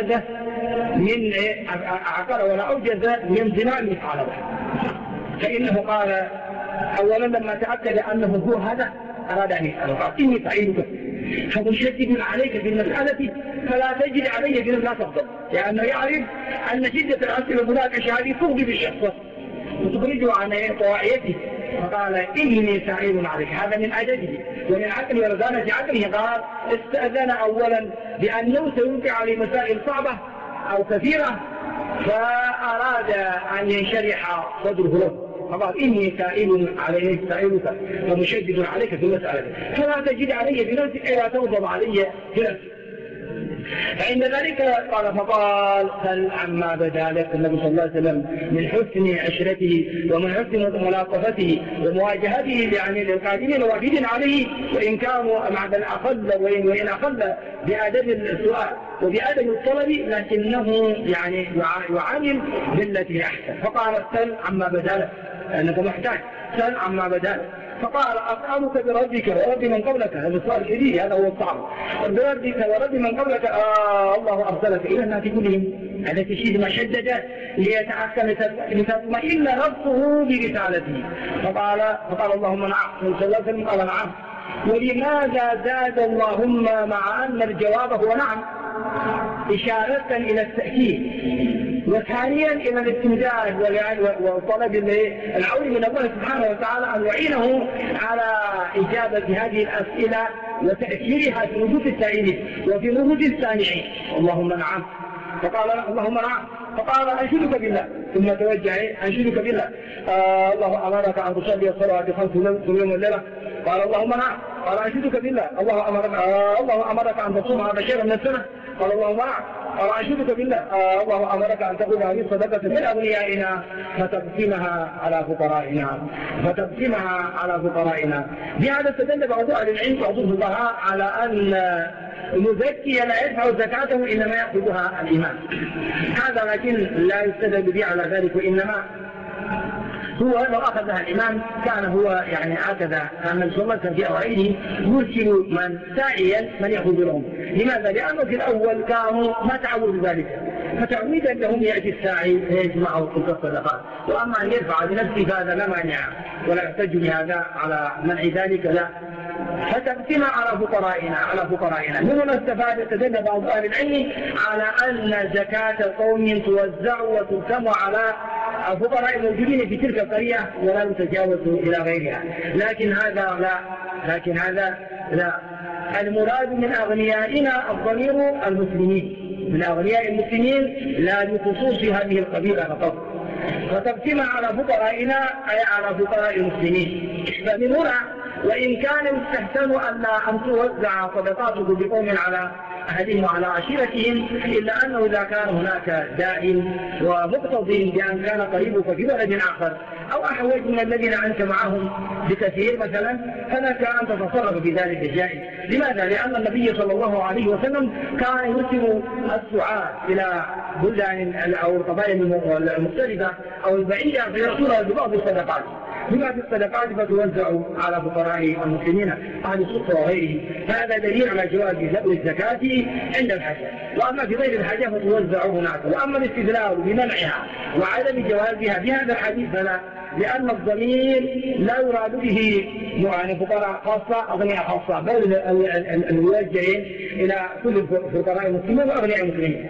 ولا أوجز من زمان مثل فإنه قال أولا لما تأكد أنه هو هذا أراد أن يسأله، قال إني سعيدك فمشدد عليك في المسألة فلا تجد علي في لا تفضل، لأنه يعرف أن شدة الأسئلة هناك شهادي تغضي بالشخص وتخرجه عن طواعيته. فقال إني سعيد عليك، هذا من أدبه ومن عقله ورزانة عقله. قال استأذن أولا بأنه سيوقع عليه مسائل صعبة أو كثيرة، فأراد أن ينشرح صدره له، فقال إني سائل عليك سائلك ومشدد عليك في المسألة فلا تجد علي في نفسك إلا تغضب علي في نفسك. فعند ذلك قال فقال سل عما بدا لك. النبي صلى الله عليه وسلم من حسن عشرته ومن حسن ملاطفته ومواجهته يعني للقادمين الوافدين عليه، وإن كانوا مع الأقل وإن أقل بأدب السؤال وبأدب الطلب، لكنه يعني يعامل بالتي أحسن. فقال سل عما بدا لك، أنك محتاج، سل عما بدا لك. فقال أسألك بربك ورب من قبلك، هذا السؤال الجديد، هذا هو الصعب، بربك ورب من قبلك الله أرسلك إلى الناس كلهم، هذا تشيد ما شدد لتطمئن نفسه برسالته. فقال اللهم نعم، صلى الله عليه وسلم قال نعم. ولماذا زاد اللهم مع أن الجواب هو نعم إشارة إلى التأكيد، وثانيا إلى الاستمداد وطلب العون من الله سبحانه وتعالى أن يعينه على إجابة هذه الأسئلة وتأثيرها في وجود السائلين وفي وجود السامعين. اللهم نعم. فقال اللهم نعم. فقال أنشدك بالله، ثم توجه أنشدك بالله. الله أمرك أن تصلي الصلاة 5 يوم والليلة. قال اللهم نعم. قال أنشدك بالله. الله أمرك أن تصوم هذا الشهر من السنة. قال اللهم نعم. قال أنشدك بالله. الله أمرك أن تقول هذه الصدقة من أغنيائنا فتقسمها على فقرائنا. بهذا استدل بعض أهل العلم بعض الفقهاء على أن المزكي لا يدفع زكاته إنما يأخذها الإمام. هذا لكن لا يستدل به على ذلك، وإنما هو لو أخذها الإمام كان هو يعني هكذا أن صلى الله عليه وسلم في أوائله يرسل من سائيا من يأخذ لهم. لماذا؟ لأنه في الأول كانوا ما تعودوا ذلك، فتعويدا لهم يأتي الساعي فيجمع تلك الصدقات. وأما أن يدفع بنفسه فهذا لا مانع ولا يحتج بهذا على منع ذلك، لا. فتقسم على فقرائنا. من هنا استدل بعض أهل العلم على أن زكاة قوم توزع وتقسم على الفقراء الموجودين في تلك القرية ولا يتجاوز إلى غيرها. لكن هذا لا. المراد من أغنيائنا الضمير المسلمين، من أغنياء المسلمين لا بخصوص هذه القبيلة فقط. فتقسم على فقرائنا أي على فقراء المسلمين. فمن هنا وإن كان يستحسن أن توزع صدقاته بقوم على أهلهم وعلى عشيرتهم، إلا أنه إذا كان هناك داء ومقتضي بأن كان قريبك في بلد آخر أو أحوج من الذين أنت معهم بكثير مثلا، فلك أن تتصرف في ذلك الجائز. لماذا؟ لأن النبي صلى الله عليه وسلم كان يرسل السعاة إلى بلدان أو القبائل المختلفة أو البعيدة فيرسلها ببعض الصدقات فتوزع على فقراء المسلمين أهل الصفة وغيره. هذا دليل على جواز ذبح الزكاة عند الحاجة، وأما في غير الحاجة فتوزع هناك. وأما الاستدلال بمنعها وعدم جوازها بهذا الحديث فلا، لأن الضمير لا يراد به يعني فقراء خاصة أغنياء خاصة، بل الموجهين إلى كل فقراء المسلمين وأغنياء المسلمين.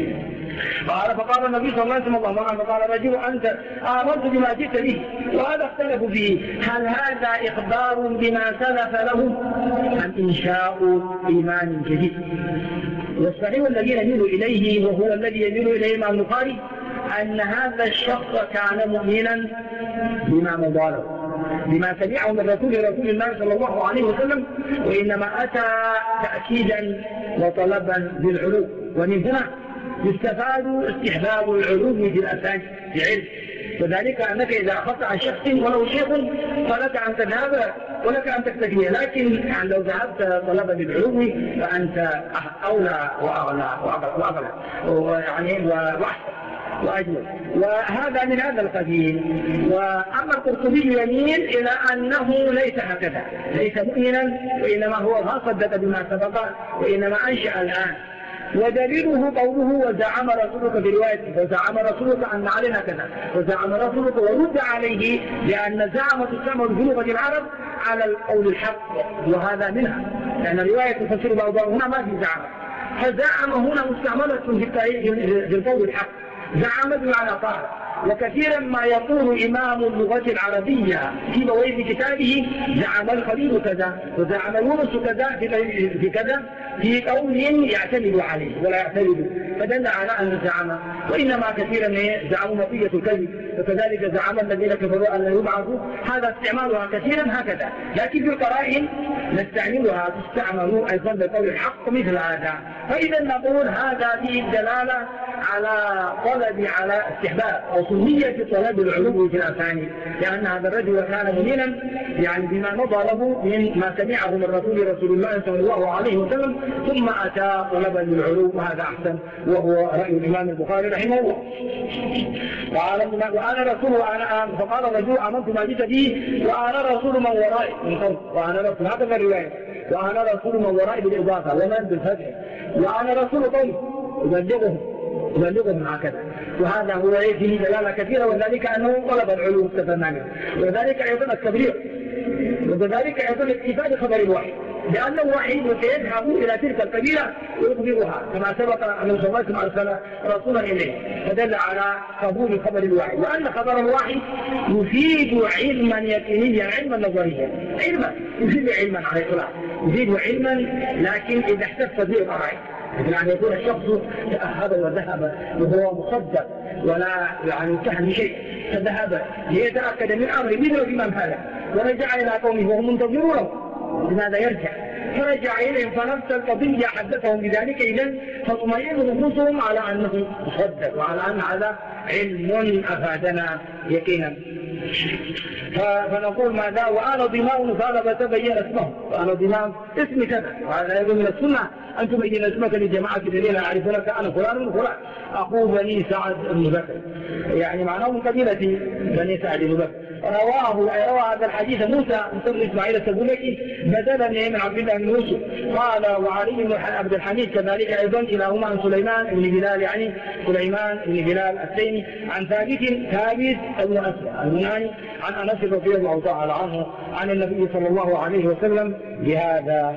فقال النبي صلى الله عليه وسلم فقال رجل أنت آمنت بما جئت به، وهذا اختلفوا فيه، هل هذا إخبار بما سلف له أم إنشاء إيمان جديد؟ والصحيح الذي نميل إليه وهو الذي يميل إليه الإمام البخاري أن هذا الشخص كان مؤمنا بما مضى له، بما سمعه من رسول الله صلى الله عليه وسلم، وإنما أتى تأكيدا وطلبا بالعلو. ومن هنا يستفاد استحباب العلوم في الأساس بعلم، وذلك أنك إذا أخذت عن شخص ولو شيخ فلك أن تذهب ولك أن تكتفيه، لكن لو ذهبت طلبا بالعلوم فأنت أولى وأغلى يعني وأحسن وأجمل. وهذا من هذا القبيل. وأما القرطبي يميل إلى أنه ليس هكذا، ليس مؤمنا، وإنما هو ما صدق بما سبق وإنما أنشأ الآن. ودليله قوله وزعم رسولك في رواية وزعم رسولك أن علينا كذا، وزعم رسولك ورد عليه، لأن زعم تستعمل في لغة العرب على القول الحق، وهذا منها، لأن رواية تفسير بعضها هنا ما في زعم، فزعم هنا مستعملة في القول الحق. زعم بمعنى قال. وكثيرا ما يقول إمام اللغة العربية في بويب كتابه زعم الخليل كذا وزعم يونس كذا في كذا، في قول يعتمد عليه ولا يعتمد، فدل على أن زعم، وإنما كثيرا زعموا نقية الكذب، وكذلك زعم الذين كفروا أن يبعثوا، هذا استعمالها كثيرا هكذا، لكن في القرائن نستعملها تستعمل أيضا بقول الحق مثل هذا. فإذا نقول هذا فيه الدلالة على طلب على استحباب أو سنية طلب العلو في الأسانيد، لأن هذا الرجل كان مؤمنا يعني بما مضى له من ما سمعه من رسول الله صلى الله عليه وسلم، ثم أتى طلبا للعلو، وهذا أحسن، وهو رأي الإمام البخاري رحمه الله. وأنا رسول فقال الرجل آمنت ما جئت به وأنا رسول من ورائي من قبل، وأنا رسول، هذا الرواية، وأنا رسول من ورائي بالإضافة ومن بالفتح، وأنا رسول قوم يبلغهم هكذا. وهذا هو فيه دلالة كثيرة، وذلك أنه طلب العلو التفنانية، وذلك أيضا التبليغ، وذلك أيضا الاكتفاء بخبر الوحي، لأن الوحي سيذهب إلى تلك القبيلة ويخبرها كما سبق أن صلى الله عليه وسلم أرسل رسولا إليه، فدل على قبول خبر الوحي، وأن خبر الوحي يفيد علما يقينيا، علما نظريا، علما يفيد علما على الإطلاق، يفيد علما، لكن إذا احتفت به القرائن، يعني يكون الشخص تأهب وذهب وهو مصدق ولا يعني انتهى بشيء، فذهب ليتأكد من أمر مثل الإمام هذا، ورجع إلى قومه وهم منتظرونه، لماذا يرجع؟ فرجع إليهم فنفس القضية حدثهم بذلك، إذن فطمئن نفوسهم على أنه مصدق وعلى أن هذا علم أفادنا يقينا. فنقول ماذا؟ وأنا ضماء قال فتبين اسمه، وأنا ضماء اسم كذا، وهذا يقول من السنة أن تبين اسمك لجماعة الذين يعرفونك أنا فلان من فلان، أخو بني سعد بن بكر، يعني معناه من قبيلة بني سعد بن بكر. روى هذا الحديث موسى بن إسماعيل التبوذكي بدلا من عبد الله بن يوسف، قال وعلي بن عبد الحميد كذلك أيضا كلاهما عن سليمان بن بلال، يعني سليمان بن بلال التيمي، عن ثابت بن أسلم البناني عن أنس رضي الله تعالى عنه عن النبي صلى الله عليه وسلم بهذا.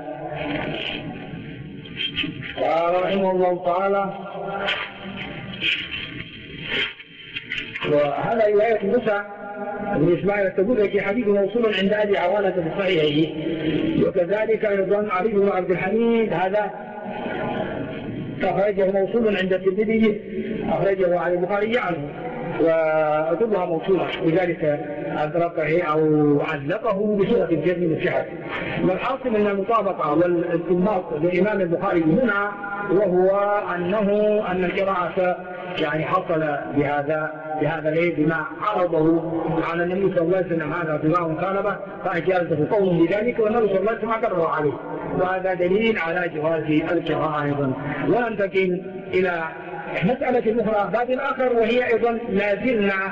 قال رحمه الله تعالى: وهذا رواية موسى بن إسماعيل التبوذكي حديث موصول عند أبي عوانة في صحيحه، وكذلك أيضا علي بن عبد الحميد هذا أخرجه موصول عند الترمذي، أخرجه عن البخاري عنه، وكلها موصولة، لذلك أدركه أو علقه بصورة الجزم والشهادة. والحاصل من المطابقة والاستنباط للإمام البخاري هنا وهو أن القراءة يعني حصل بهذا ليه بما عرضه على النبي صلى الله عليه وسلم، هذا اتباع مخالفة فأجازه قوم بذلك، والنبي صلى الله عليه وسلم أقره عليه، وهذا دليل على جواز القراءة أيضا. وننتقل إلى مسألة أخرى باب آخر، وهي أيضا لا زلنا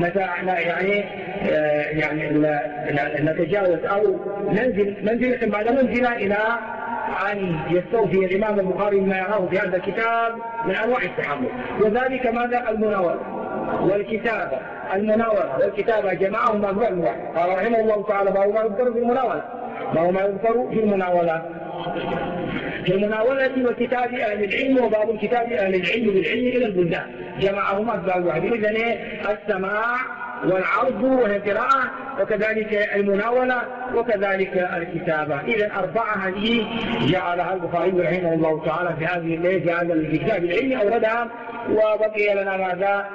يعني نتجاوز أو ننزل بعد منزلة إلى أن يستوفي الإمام البخاري ما يراه في هذا الكتاب من أنواع التحمل، وذلك ماذا؟ المناولة والكتابة. المناولة والكتابة جمعهم أنواع واحد. قال رحمه الله تعالى: ما هو ما يذكر في المناولة، ما هو ما يذكر في المناولة، في المناولة وكتاب أهل العلم، وبعض الكتاب أهل العلم بالعلم إلى البلدان، جمعهما أتباع واحد. إذن السماع والعرض والقراءة، وكذلك المناولة، وكذلك الكتابة. إذن أربعة هذه جعلها البخاري رحمه الله تعالى في هذه الليلة في هذا الكتاب العلمي أوردها، وبقي لنا ماذا؟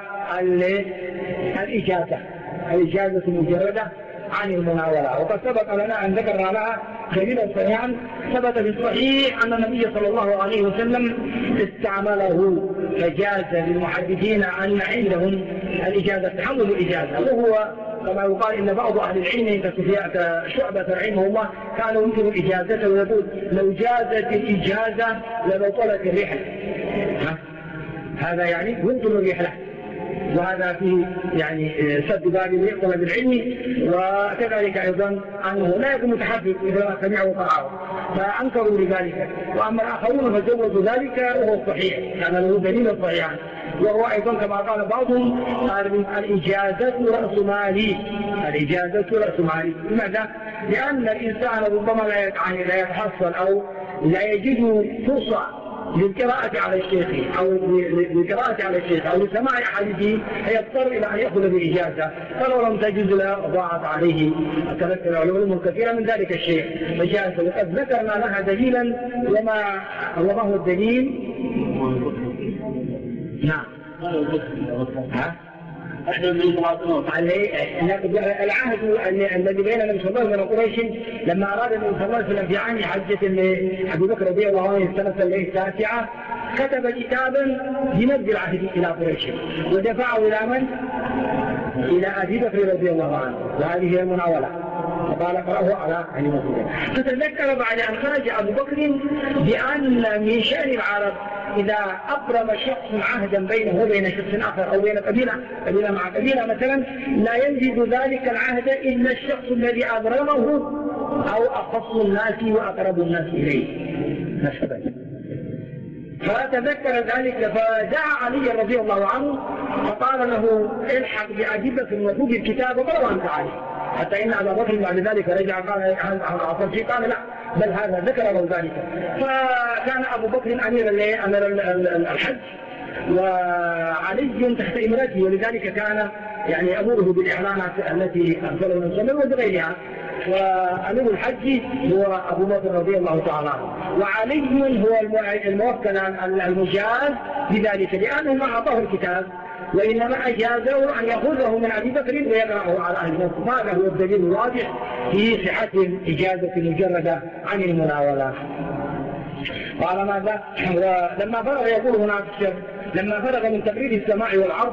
الإجازة المجردة عن المناولة. وقد سبق لنا أن ذكرنا لها دليلا صحيحا ثبت في الصحيح أن النبي صلى الله عليه وسلم استعمله، فجاز للمحدثين أن عندهم الإجازة، تحمل الإجازة، وهو كما يقال إن بعض أهل العلم كشعبة رحمه الله كانوا ينكر الإجازة ويقول لو جازت الإجازة لبطلت الرحلة. هذا يعني ينكر الرحلة، وهذا فيه يعني سد باب طلب العلم، وكذلك أيضا أنه لا يكون متحفظ إذا سمعوا قرأه، فأنكروا لذلك. وأما الآخرون فجوزوا ذلك، وهو صحيح، كان له دليل صحيح، وهو أيضا كما قال بعضهم الإجازة رأس مالي، الإجازة رأس مالي. لماذا؟ لأن الإنسان ربما لا يتحصل أو لا يجد فرصة للقراءة على الشيخ أو لسماع أحاديثه يضطر إلى أن يأخذ بإجازة، فلو لم تجز له ضاعت عليه العلوم الكثيرة من ذلك الشيء فجاز. وقد ذكرنا لها دليلا وما هو الدليل؟ نعم العهد الذي بين النبي صلى الله عليه وسلم وقريش لما أراد النبي صلى الله عليه وسلم في عام حجة أبي بكر رضي الله عنه السنة التاسعة كتب كتابا بنبذ العهد إلى قريش ودفعه إلى من؟ إلى أبي بكر رضي الله عنه، وهذه هي المناولة. فقال قرأه على علمه. فتذكر بعد أن خرج أبو بكر بأن من شأن العرب إذا أبرم شخص عهدا بينه وبين شخص آخر أو بين قبيلة مع قبيلة مثلا، لا ينجز ذلك العهد إلا الشخص الذي أبرمه أو أخص الناس وأقرب الناس إليه نسبا. فتذكر ذلك فدعا علي رضي الله عنه فقال له الحق بأبي بكر وخذ الكتاب ولو أنت عليه، حتى إن أبا بكر بعد ذلك رجع قال لا بل هذا ذكر له ذلك. فكان أبو بكر أمير الحج وعلي تحت إمرته، ولذلك كان يعني أمره بالإعلانات التي أرسله من صلى وبغيرها. وأمير الحج هو أبو بكر رضي الله تعالى عنه، وعلي هو الموكل المجاز بذلك لأنه ما أعطاه الكتاب وإنما أجازه أن يأخذه من أبي بكر ويقرأه على أهل مصر. هذا هو الدليل الواضح في صحة الإجازة المجردة عن المناولة. قال ماذا؟ ولما فرغ يقول هنا في الشر لما فرغ من تقرير السماع والعرض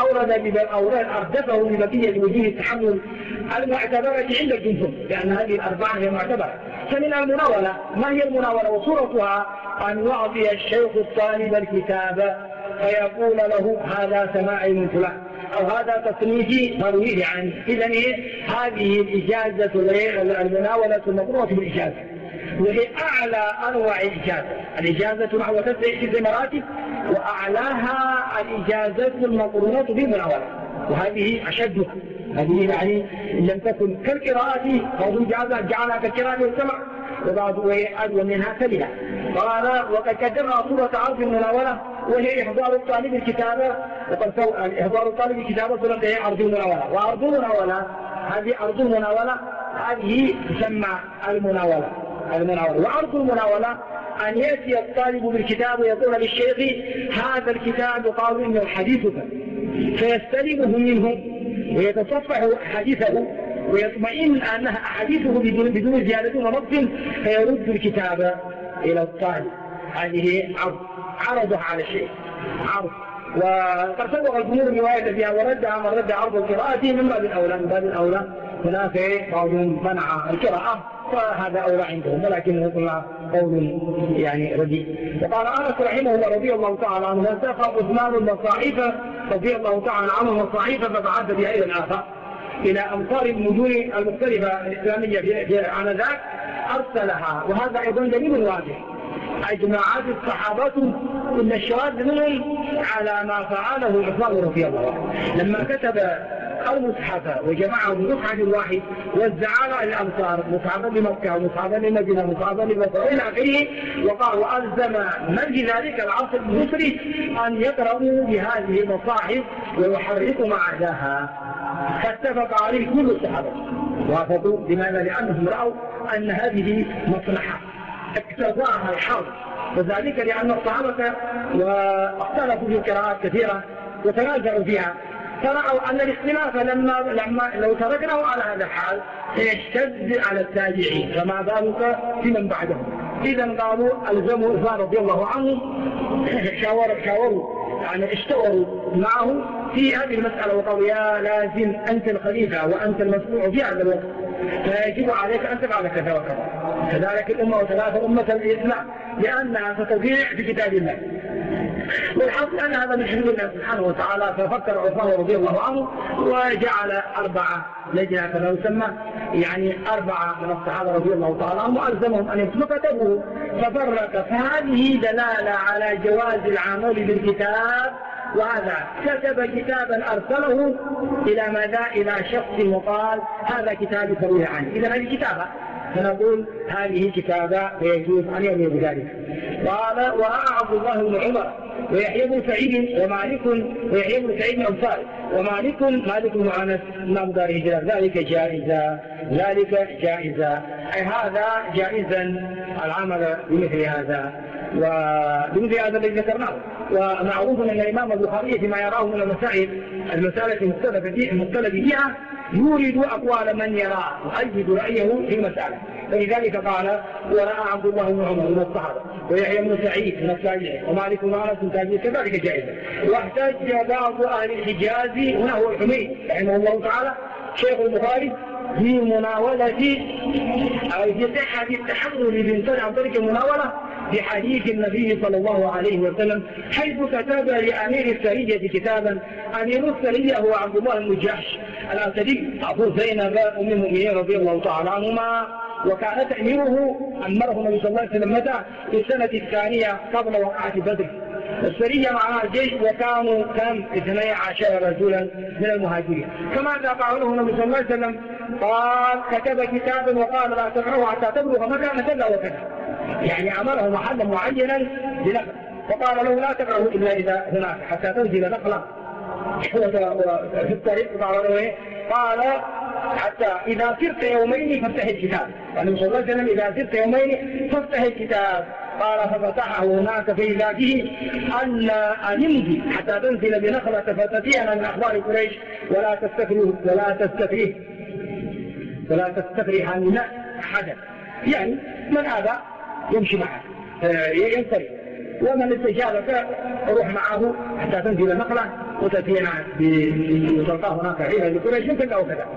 أردفه ببقية وجوه التحمل المعتبرة عند الجمهور، لأن هذه الأربعة هي معتبرة. فمن المناولة ما هي المناولة وصورتها؟ أن يعطي الشيخ الطالب الكتاب فيقول له هذا سماعي من فلان أو هذا تصنيفي مرويه عنه. إذن هذه الإجازة المناولة المقرونة بالإجازة، وهي أعلى أنواع الإجازة نحو 9 مراتب، وأعلاها الإجازة المقرونة بالمناولة، وهذه أشدها. هذه يعني لم تكن كالقراءة أو جعلها كالقراءة والسمع، وبعض أدوى منها كلمة. قال وقد قدمنا صورة عرض المناولة وهي إحضار الطالب الكتابة، وقد إحضار الطالب الكتابة صورة هي عرض المناولة. وعرض المناولة هذه عرض المناولة هذه تسمى المناولة. وعرض المناولة أن يأتي الطالب بالكتاب ويقول للشيخ هذا الكتاب قال إنه حديثك، فيستلمه منه ويتصفح حديثه ويطمئن أنها أحاديثه بدون زيادة ونقص، فيرد الكتاب إلى الطالب. هذه عرضها على الشيء عرض. وقد سبق الجمهور رواية فيها وردها من رد عرض القراءة من باب الأولى هناك بعض منع القراءة، فهذا أولى عندهم، ولكنه قول يعني رديء. وقال أنس رحمه الله رضي الله تعالى عنه وساق عثمان المصاحف رضي الله تعالى عنه المصاحف فبعث بها إلى الآفاق إلى أمصار المدن المختلفة الإسلامية في آنذاك أرسلها. وهذا أيضا دليل واضح أجمعت الصحابة كل الشواذ منهم على ما فعله عثمان رضي الله عنه لما كتب المصحف وجمعه بمصحف واحد وزع على الأمصار، مصحفا لمكة ومصحفا لمدينة ومصحفا لمصر إلى آخره. وقال وألزم من في ذلك العصر المصري أن يقرأوا بهذه المصاحف ويحركوا معداها، فاتفق عليه كل الصحابة وافقوا. لماذا؟ لأنهم رأوا أن هذه مصلحة اقتضاها الحرب، وذلك لأن الصحابة واختلفوا في قراءات كثيرة وتنازعوا فيها، فرأوا أن الاختلاف لما لو تركناه على هذا الحال سيشتد على التابعين، فما بالك في من بعدهم. إذا قالوا ألزموا عثمان رضي الله عنه، شاوروا يعني اشتوروا معه في هذه المسألة وقالوا يا لازم أنت الخليفة وأنت المسؤول في هذا الوقت، فيجب عليك أن تفعل كذا وكذا. كذلك الأمة وثلاثة أمة الإسلام لأنها ستضيع في كتاب الله. والحق أن هذا من حلم الله سبحانه وتعالى. ففكر عثمان رضي الله عنه وجعل 4 لجنة كما يسمى، يعني 4 من الصحابة رضي الله تعالى عنهم وألزمهم أن يكتبوا فكتبوا ففرق. فهذه دلالة على جواز العمل بالكتاب. وهذا كتب كتابا أرسله إلى ماذا؟ إلى شخص وقال هذا كتابي فروي عنه. إذا هذه كتابة، فنقول هذه كتابة ويجوز أن يرمي بذلك. قال ورأى عبد الله بن عمر ويحيى بن سعيد ومالك ويحيى بن سعيد الأنصاري ومالك بن أنس إمام دار الهجرة ذلك جائزة أي هذا جائزا العمل بمثل هذا وبمثل هذا الذي ذكرناه. ومعروف أن الإمام البخاري فيما يراه من المسألة المختلف فيها يورد أقوال من يرى ويؤيد رأيه في المسألة، فلذلك قال ورأى عبد الله بن عمر من الصحابة ويحيى بن سعيد من التابعين ومالك بن أنس من التابعين كذلك جائزة. واحتج بعض أهل الحجاز هنا هو الحميد رحمه الله تعالى شيخ البخاري في مناولة أو في صحة التحمل بإنسان عن طريق المناولة في حديث النبي صلى الله عليه وسلم حيث كتب لأمير السرية كتابا. أمير السرية هو عبد الله بن جحش الأسدي أخو زينب أم المؤمنين رضي الله تعالى عنهما، وكان تأميره أمره النبي صلى الله عليه وسلم متى في السنة الثانية قبل وقعة بدر. السرية معها الجيش وكانوا كم 12 رجلا من المهاجرين. كما قال له النبي صلى الله عليه وسلم قال كتب كتابا وقال لا تقرأه حتى تبلغ مكان كذا وكذا، يعني أمره محلا معينا بنقل، وقال له لا تقرأه إلا إذا هناك حتى تنزل نقلة في الطريق. قال حتى إذا سرت يومين فافتح الكتاب، يعني صلى الله عليه وسلم إذا سرت يومين فافتح الكتاب. قال ففتحه هناك في ذاته أن نمضي حتى تنزل بنخلة فتأتينا من أخبار قريش ولا تستفرح عن أحدا، يعني من هذا يمشي معه ينطري، ومن استجابك روح معه حتى تنزل نقلة وتأتينا بسلطة هناك عيلة لقريش كذا وكذا.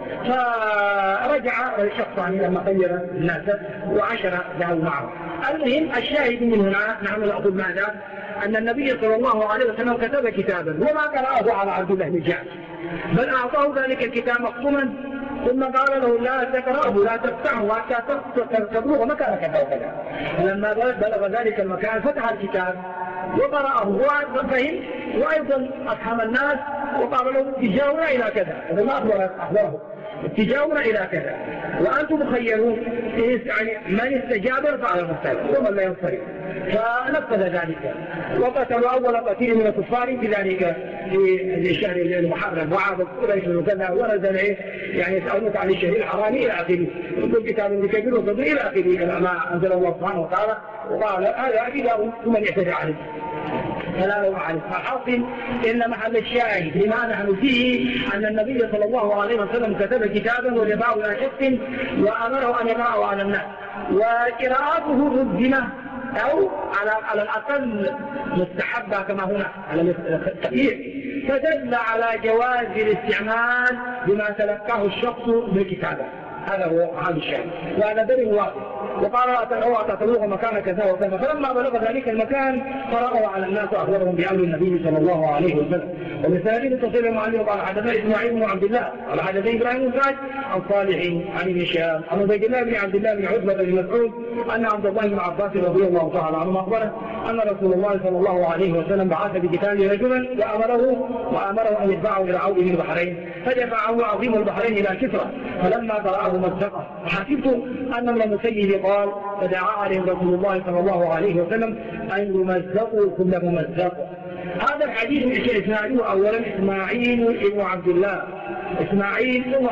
فرجع الشخص لما خير الناس وعشر ذهبوا معه. المهم الشاهد من هنا نحن نأخذ ماذا؟ أن النبي صلى الله عليه وسلم كتب كتابا وما قرأه على عبد الله بن جحش، بل أعطاه ذلك الكتاب مختوما ثم قال له لا تقرأه لا تفتحه حتى تبلغ مكان كذا وكذا. لما بلغ ذلك المكان فتح الكتاب وقرأه وفهم وأيضا أفهم الناس وقال له اتجاهنا إلى كذا، هذا ما أخبره اتجاهنا إلى كذا وأنتم مخيرون، يعني من استجاب يرفع المستوى ومن لا ينصرف. فنفذ ذلك وقتلوا أول قتيل من الكفار في ذلك في الشهر المحرم وعاد قريش وكذا ونزل يعني يسألونك عن الشهر الحرام إلى آخره وكل كتاب كبير وفضل إلى آخره ما أنزل الله سبحانه وتعالى وقال هذا كتاب ثم يعتدي عليه فلا لو عليه. فحاصل إن محل الشاهد لما نحن فيه أن النبي صلى الله عليه وسلم كتب كتابا ولباع لا شك وأمره أن يقرأه على الناس، وقراءته ملزمة أو على الأقل مستحبة كما هنا على التقييد، فدل على جواز الاستعمال بما تلقاه الشخص بالكتابة. هذا هو هذا الشيء وهذا دليل واضح. وقال أتتبلغ مكان كذا وكذا، فلما بلغ ذلك المكان قرأوا على الناس وأخبرهم بأمر النبي صلى الله عليه وسلم. وبسبب التصير المعلم قال حدثنا إسماعيل بن عبد الله قال حدثنا إبراهيم بن سعد عن صالح عن ابن شهاب عن عبيد الله بن عبد الله بن عتبة بن مسعود أن عبد الله بن عباس رضي الله تعالى عنه أخبره أن رسول الله صلى الله عليه وسلم بعث بقتال رجلا وأمره أن يدفعه إلى عوض البحرين، فدفعه عظيم البحرين إلى كسرى فلما قرأه مزقه. حسبت أن من المسيب قال فدعا عليهم رسول الله صلى الله عليه وسلم أن يمزقوا كل ممزق. هذا الحديث إسماعيل أولا إسماعيل ابن عبد الله إسماعيل ابن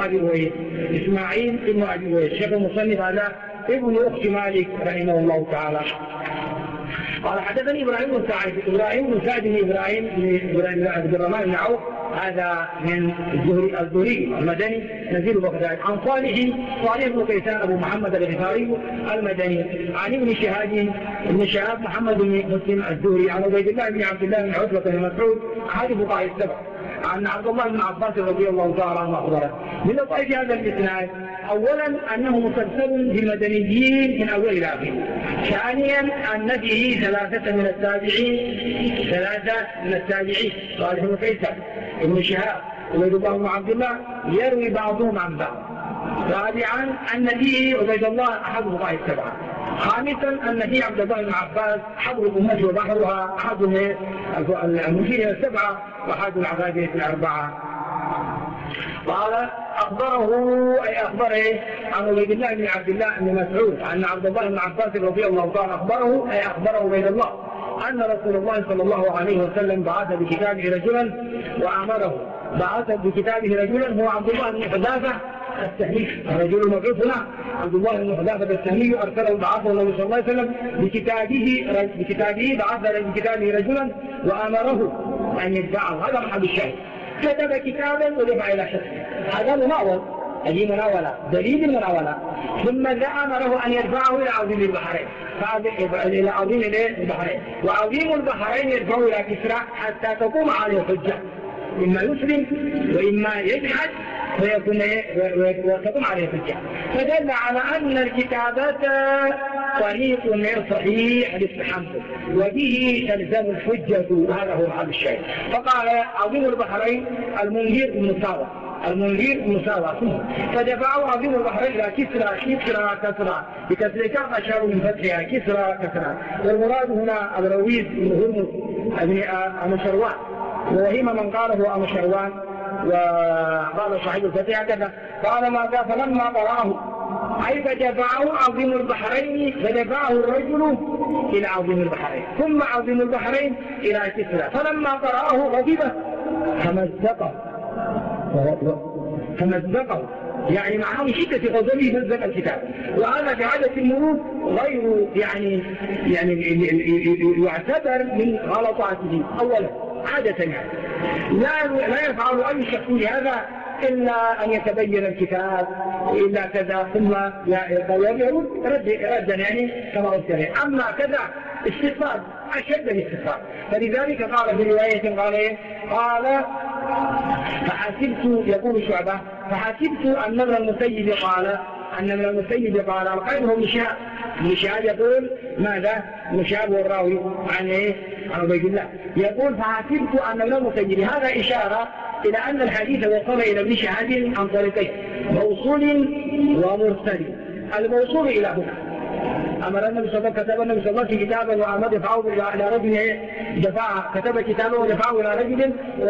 أبي ويس شيخ المصنف هذا ابن أخت مالك رحمه الله تعالى. قال حدثني إبراهيم بن سعد إبراهيم بن عبد الرحمن بن عوف هذا من الزهري المدني نزيل بغداد عن صالح بن كيسان أبو محمد الغفاري المدني عن ابن شهاب محمد بن مسلم الزهري عن عبيد الله بن عبد الله بن عتبة بن مسعود أحد فقهاء السبع عن عبد الله بن عباس رضي الله تعالى عنه أخبره. من لطائف هذا الإسناد أولا أنه مسلسل بالمدنيين من أول إلى آخر. ثانيا أن فيه ثلاثة من التابعين صالح بن كيسان ابن شهاب عبيد الله بن عبد الله يروي بعضهم عن بعض. رابعا أن فيه عبيد الله أحد فقهاء السبعة. خامسا أن فيه عبد الله بن عباس حبر الأمة وبحرها أحد المشير السبعة وأحد العبادية الأربعة. قال أخبره أي أخبره عن عبيد الله بن عبد الله بن مسعود أن عبد الله بن عباس رضي الله تعالى أخبره أي أخبره عبيد الله أن رسول الله صلى الله عليه وسلم بعث بكتابه رجلا وأمره بعث بكتابه رجلا هو عبد الله بن حذافة السهمي. الرجل المبعوث هنا عبد الله بن حذافة السهمي أرسله بعثه النبي صلى الله عليه وسلم بكتابه بعث بكتابه رجلا وأمره أن يدفعه. هذا محل الشاهد. كتب كتابا ودفع إلى شخص. هذا مناول، هذه مناولة، دليل المناولة. ثم أمره أن يدفعه إلى عظيم البحرين، إلى عظيم البحرين، وعظيم البحرين يدفعه إلى كسرى حتى تقوم عليه الحجة، إما يسلم وإما يجحد وتقوم عليه الحجة. فدل على أن الكتابات طريق غير صحيح للتحمل وبه تلزم الحجة. هذا هو محل الشيء. فقال عظيم البحرين المنذر المساوى، المنذر مساواة، فدفعوا عظيم البحرين إلى كسرى بكسر كاف أشار من فتحها كسرى. والمراد هنا الرويز بن هرمز بن أنشروان، ووهم من قاله أنشروان، وقال صاحب الفتح كذا. قال ماذا؟ فلما قرأه أي فدفعه عظيم البحرين، فدفعه الرجل إلى عظيم البحرين، ثم عظيم البحرين إلى كسرى، فلما قرأه غضبه فمزقه، يعني معناه من شدة غضبه مزق الكتاب. وهذا في عادة الملوك غير يعني يعتبر من غلطاته أولا عادة، يعني لا يفعل أي شخص هذا إلا أن يتبين الكتاب إلا كذا ثم يرد ردا يعني كما قلت. أما كذا استغفار أشد الاستغفار. فلذلك قال في رواية قال فحسبت، يقول شعبة فحسبت أن ابن المسيب قال القيده ابن شهاب يقول ماذا؟ ابن شهاب هو الراوي عن عبيد الله، يقول فحسبت أن ابن المسيب. هذا إشارة إلى أن الحديث وصل إلى ابن شهاب عن طريقين، موصول ومرسل. الموصول إلى هنا أمر النبي صلى الله عليه وسلم، كتب النبي صلى الله عليه وسلم كتابا وأمر دفعه إلى رجل، كتب كتابا ودفعه إلى رجل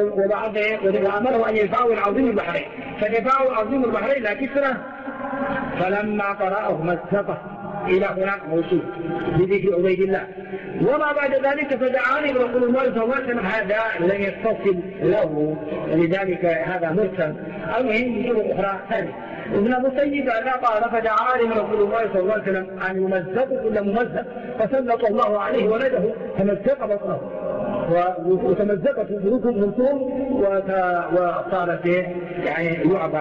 وأمره أن يدفعه إلى عظيم البحرين، فدفعه عظيم البحرين إلى كسرى، فلما قرأه مزقه إلى هناك موصول بذكر عبيد الله. وما بعد ذلك فدعاني رسول الله صلى الله عليه وسلم، هذا لم يتصل له، ولذلك هذا مرسل. المهم بصورة أخرى ثانية. ابن المسيب قال فدعاني رسول الله صلى الله عليه وسلم أن يمزق كل ممزق، فسلط الله عليه ولده فمزق بطنه وتمزقت جلود الهلكوم وصارت يعني لعبة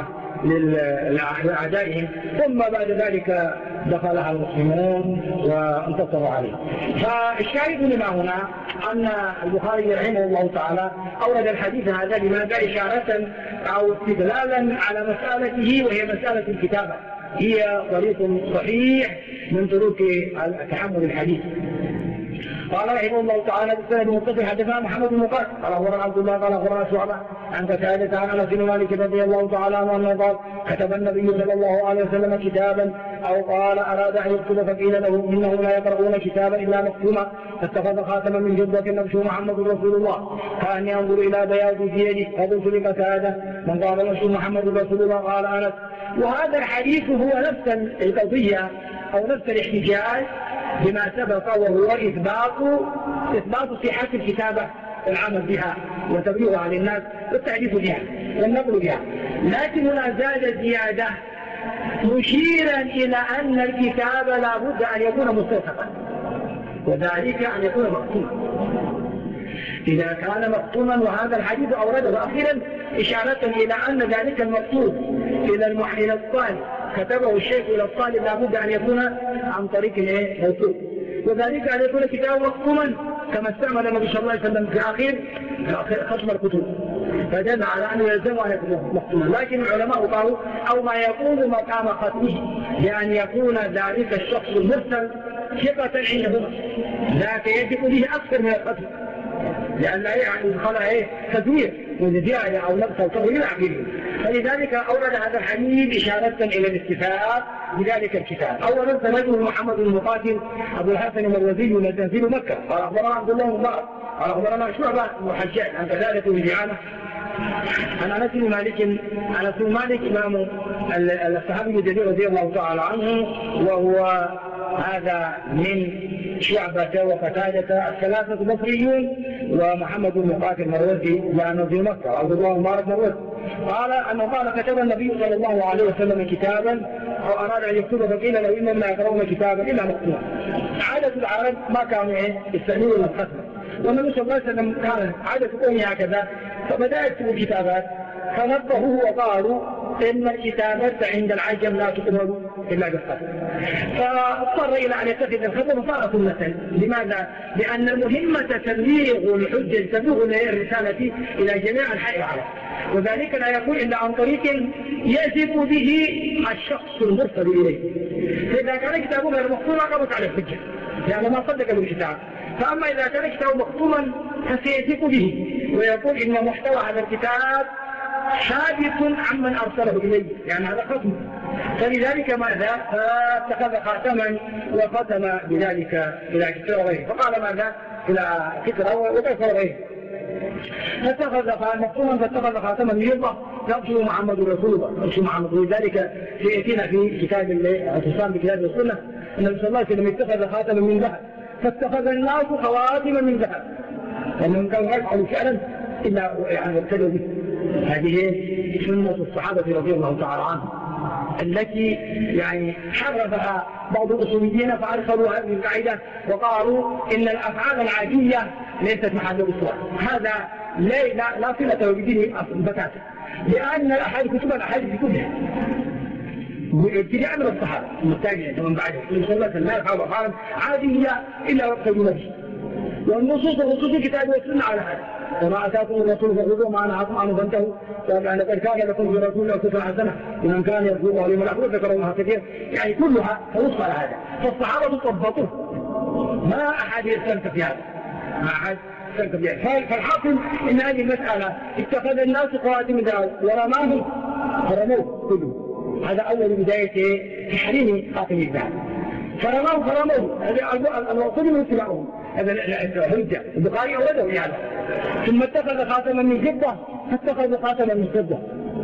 لأعدائهم. ثم بعد ذلك دخلها المسلمون وانتصروا عليه. فالشاهد لما هنا أن البخاري رحمه الله تعالى أورد الحديث هذا لماذا؟ إشارة أو استدلالا على مسألته، وهي مسألة الكتابة، هي طريق صحيح من طرق تحمل الحديث. قال رحمه الله تعالى بالسند المتصل حدثنا محمد بن مقاتل قال اخبرنا عبد الله قال اخبرنا شعبة عن قتادة عن انس بن مالك رضي الله تعالى عنه انه قال كتب النبي صلى الله عليه وسلم كتابا او قال اراد ان يكتب فقيل له انه لا يقرؤون كتابا الا مكتوما فاتخذ خاتما من فضة نبشه محمد رسول الله كأني انظر الى بياض في يده فقلت لقتادة من قال نبشه محمد رسول الله قال انس. وهذا الحديث هو نفس القضية او نفس الاحتجاج بما سبق، وهو إثبات صحة الكتابة والعمل بها وتبليغها للناس والتحديث بها والنقل بها. لكن هنا زاد زيادة مشيرا إلى أن الكتاب لا بد أن يكون مستوثقا، وذلك أن يكون مكتوما. إذا كان مكتوما، وهذا الحديث أورده أخيرا إشارة إلى أن ذلك المكتوب إلى الطالب كتبه الشيخ إلى الطالب لا بد أن يكون عن طريق موثوق، وذلك أن يكون كتابه مكتوما كما استعمل النبي صلى الله عليه وسلم في آخر ختم الكتب، فدل على أنه يلزم أن يكون مكتوما. لكن العلماء قالوا أو ما يكون مقام ختمه، بأن يكون ذلك الشخص المرسل ثقة عندهم ذاك يثق به أكثر من الختم، لأن لا يدخل تدوير وزيادة أو نقص أو تغيير عقيده. فلذلك أورد هذا الحديث إشارة إلى الاستفاء بذلك الكتاب. أولا سنده محمد بن مقاتل أبو الحسن المروزي من تنزيل مكة قال أخبرنا عبد الله بن مبارك قال أخبرنا شعبة بن حجاج عن قتادة بن دعامة عن أنس بن مالك. أنس بن مالك إمام الصحابي الجليل رضي الله تعالى عنه، وهو هذا من شعبة وقتادة الثلاثة بصريون، ومحمد بن مقاتل مروزي لأنه في مكة، وعبد الله مبارك مروزي. قال أنه قال كتب النبي صلى الله عليه وسلم كتابا أو أراد أن يكتب فقيل له إنهم لا يقرؤون كتابا إلا مكتوبا. عادة العرب ما كانوا يستعملون الختم، والنبي صلى الله عليه وسلم كان عادة قومه هكذا، فبدأ يكتب كتابات، فنبهوا وقالوا إن الكتابة عند العجم لا تقبل إلا بالختم، فاضطر إلى أن يتخذ الختم فصار سنة. لماذا؟ لأن المهمة تبليغ الحجة، تبليغ الرسالة إلى جميع أنحاء العالم، وذلك لا يكون إلا عن طريق يجب به الشخص المرسل إليه. فإذا كان كتابه غير مختوم قامت على الحجة، يعني ما صدق بالكتاب. فأما إذا كان كتابه مختوما فسيثق به ويقول إن محتوى هذا الكتاب ثابت عمن أرسله إليه، يعني هذا ختم. فلذلك ماذا؟ فاتخذ خاتما وختم بذلك إلى كتاب غيره، فقال ماذا؟ إلى كتاب وكسر غيره، فاتخذ مختوما فاتخذ خاتما من فضة يرسل محمد رسول الله، يرسل محمد. ولذلك سيأتينا في كتاب الاعتصام بكتاب السنة أن النبي صلى الله عليه وسلم اتخذ خاتما من ذهب، فاتخذ الناس خواتم من ذهب، لأنهم كانوا يفعلوا فعلا إلا يعني ابتدوا به. هذه سنة الصحابة رضي الله تعالى عنهم التي يعني حرفها بعض الأصوليين فأرسلوا هذه القاعدة وقالوا إن الأفعال العادية ليست محل السؤال. هذا لا صلة بدين بتاتا، لأن الأحاديث كتب الأحاديث كلها ابتداء من الصحابة المتابعين ومن بعدهم صلى الله عليه وسلم لا يفعل أفعالا عادية إلا وقت النبي، والنصوص الكتاب والسنة على هذا. وما أتاكم الرسول فخذوه ما نهاكم عنه فانتهوا، لقد كان لكم في رسول الله أسوة حسنة لمن كان يرجو الله واليوم الآخر ذكر الله كثير، يعني كلها تنص على هذا. فالصحابة طبقوه، ما أحد يستنكف في هذا، ما أحد يستنكف في هذا. فالحاصل إن هذه المسألة اتخذ الناس خواتم ذهب ورموه كله. هذا أول بداية تحريم خاتم الذهب، فرموه هذا الوصول من اتباعهم، هذا الحجة البخاري أوله يعني. ثم اتخذ خاتما من فضة فاتخذ خاتما من فضة،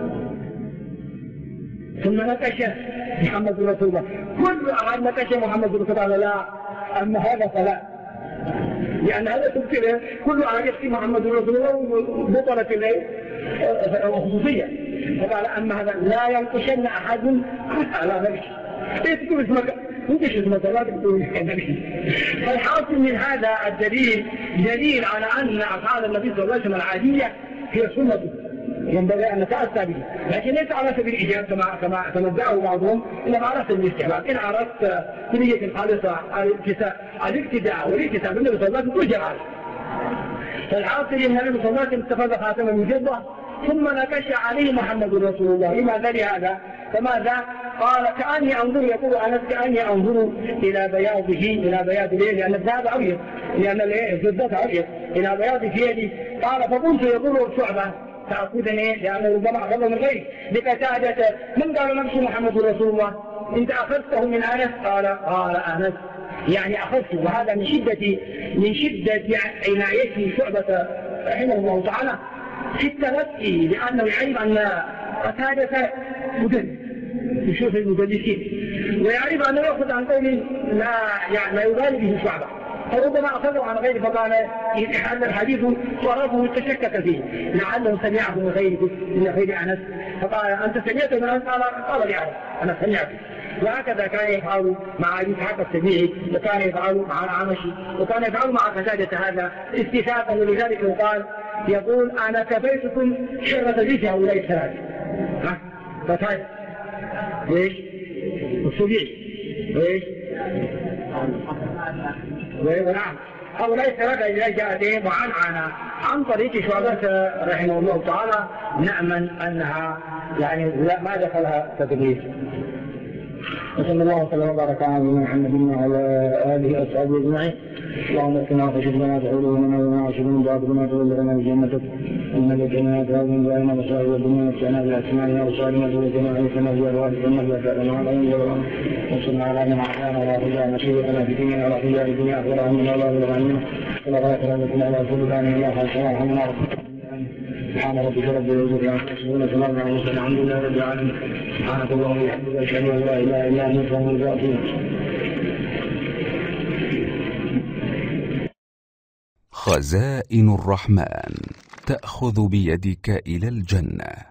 ثم نكش محمد رسول الله. كل أحد نكش محمد رسول الله، لا أما هذا فلا، لأن هذا تبكر كل أحد يكفي محمد رسول الله بطلة الخصوصية. فقال أما هذا لا ينكشن أحد على نفسه، يذكر اسمك ممكن اسمك لا تكتب النبي. فالحاصل من هذا الدليل دليل على أن أفعال النبي صلى الله عليه وسلم العادية هي سنة ينبغي أن نتأسى به، لكن ليس على سبيل الإيجاب كما ادعوا بعضهم، إنما على سبيل الاستحباب. إن أردت بنية خالصة الاقتداء والالتزام بالنبي صلى الله عليه وسلم تجعل. فالحاصل أن النبي صلى الله عليه وسلم اتخذ خاتما من فضة ثم نكش عليه محمد رسول الله. لماذا لهذا؟ فماذا؟ قال كأني أنظر، يقول أنس كأني أنظر إلى بياضه، إلى بياض اليد، لأن الذهب أبيض، لأن الفضة أبيض، إلى بياض في يدي. قال فقلت يقول شعبة تأخذني لأنه ربما أخذه من غيري بقتادة. من قال نفسه محمد رسول الله؟ أنت أخذته من أنس؟ قال أنس يعني أخذته. وهذا من شدة عنايته شعبة رحمه الله تعالى في التلقي، لأنه يعلم أن قتادة مدلس يشوف المدلسين، ويعرف أنه يأخذ عن قول لا يبالي به شعبة، فربما أخذه عن غيره. فقال هذا الحديث صرفه تشكك فيه لعله سمعه من غير أنس، فقال أنت سمعت من أنس؟ قال لي أنا سمعت. وهكذا كان يفعل مع إسحاق السبيعي، وكان يفعل مع العمشي، وكان يفعل مع قتادة هذا استثاقا. ولذلك يقول أنا كفيتكم شرة ذي هؤلاء الثلاثة. قتادة ليش؟ السبيعي ليش؟ ونعم هؤلاء الثلاثة إذا جاءتهم وعنعنا عن طريق شعبة رحمه الله تعالى نأمن أنها يعني ما دخلها تدريس. وصلى الله وسلم وبارك على محمد وعلى آله وأصحابه أجمعين. اللهم اكفنا وخشب لنا بعلومنا وما عشبنا بعضنا وبلغنا بجنتك إنك جميعا تهاجم دائما بصائر والدنيا وسعنا بأسمائنا وصالنا وجماعنا وجماعنا وجماعنا وجماعنا وصلنا على من عافانا ورحجا نصيبنا في ديننا ورحجا في دنيا أخبرها من الله ورحمنا ولا غير رحمتنا ولا كل ثاني الله حسنا وحمنا سبحان ربك رب العزة عما يصفون وسلام على المرسلين الحمد لله رب العالمين. سبحانك اللهم وبحمدك أشهد أن لا إله إلا أنت أستغفرك وأتوب إليك. خزائن الرحمن تأخذ بيدك إلى الجنة.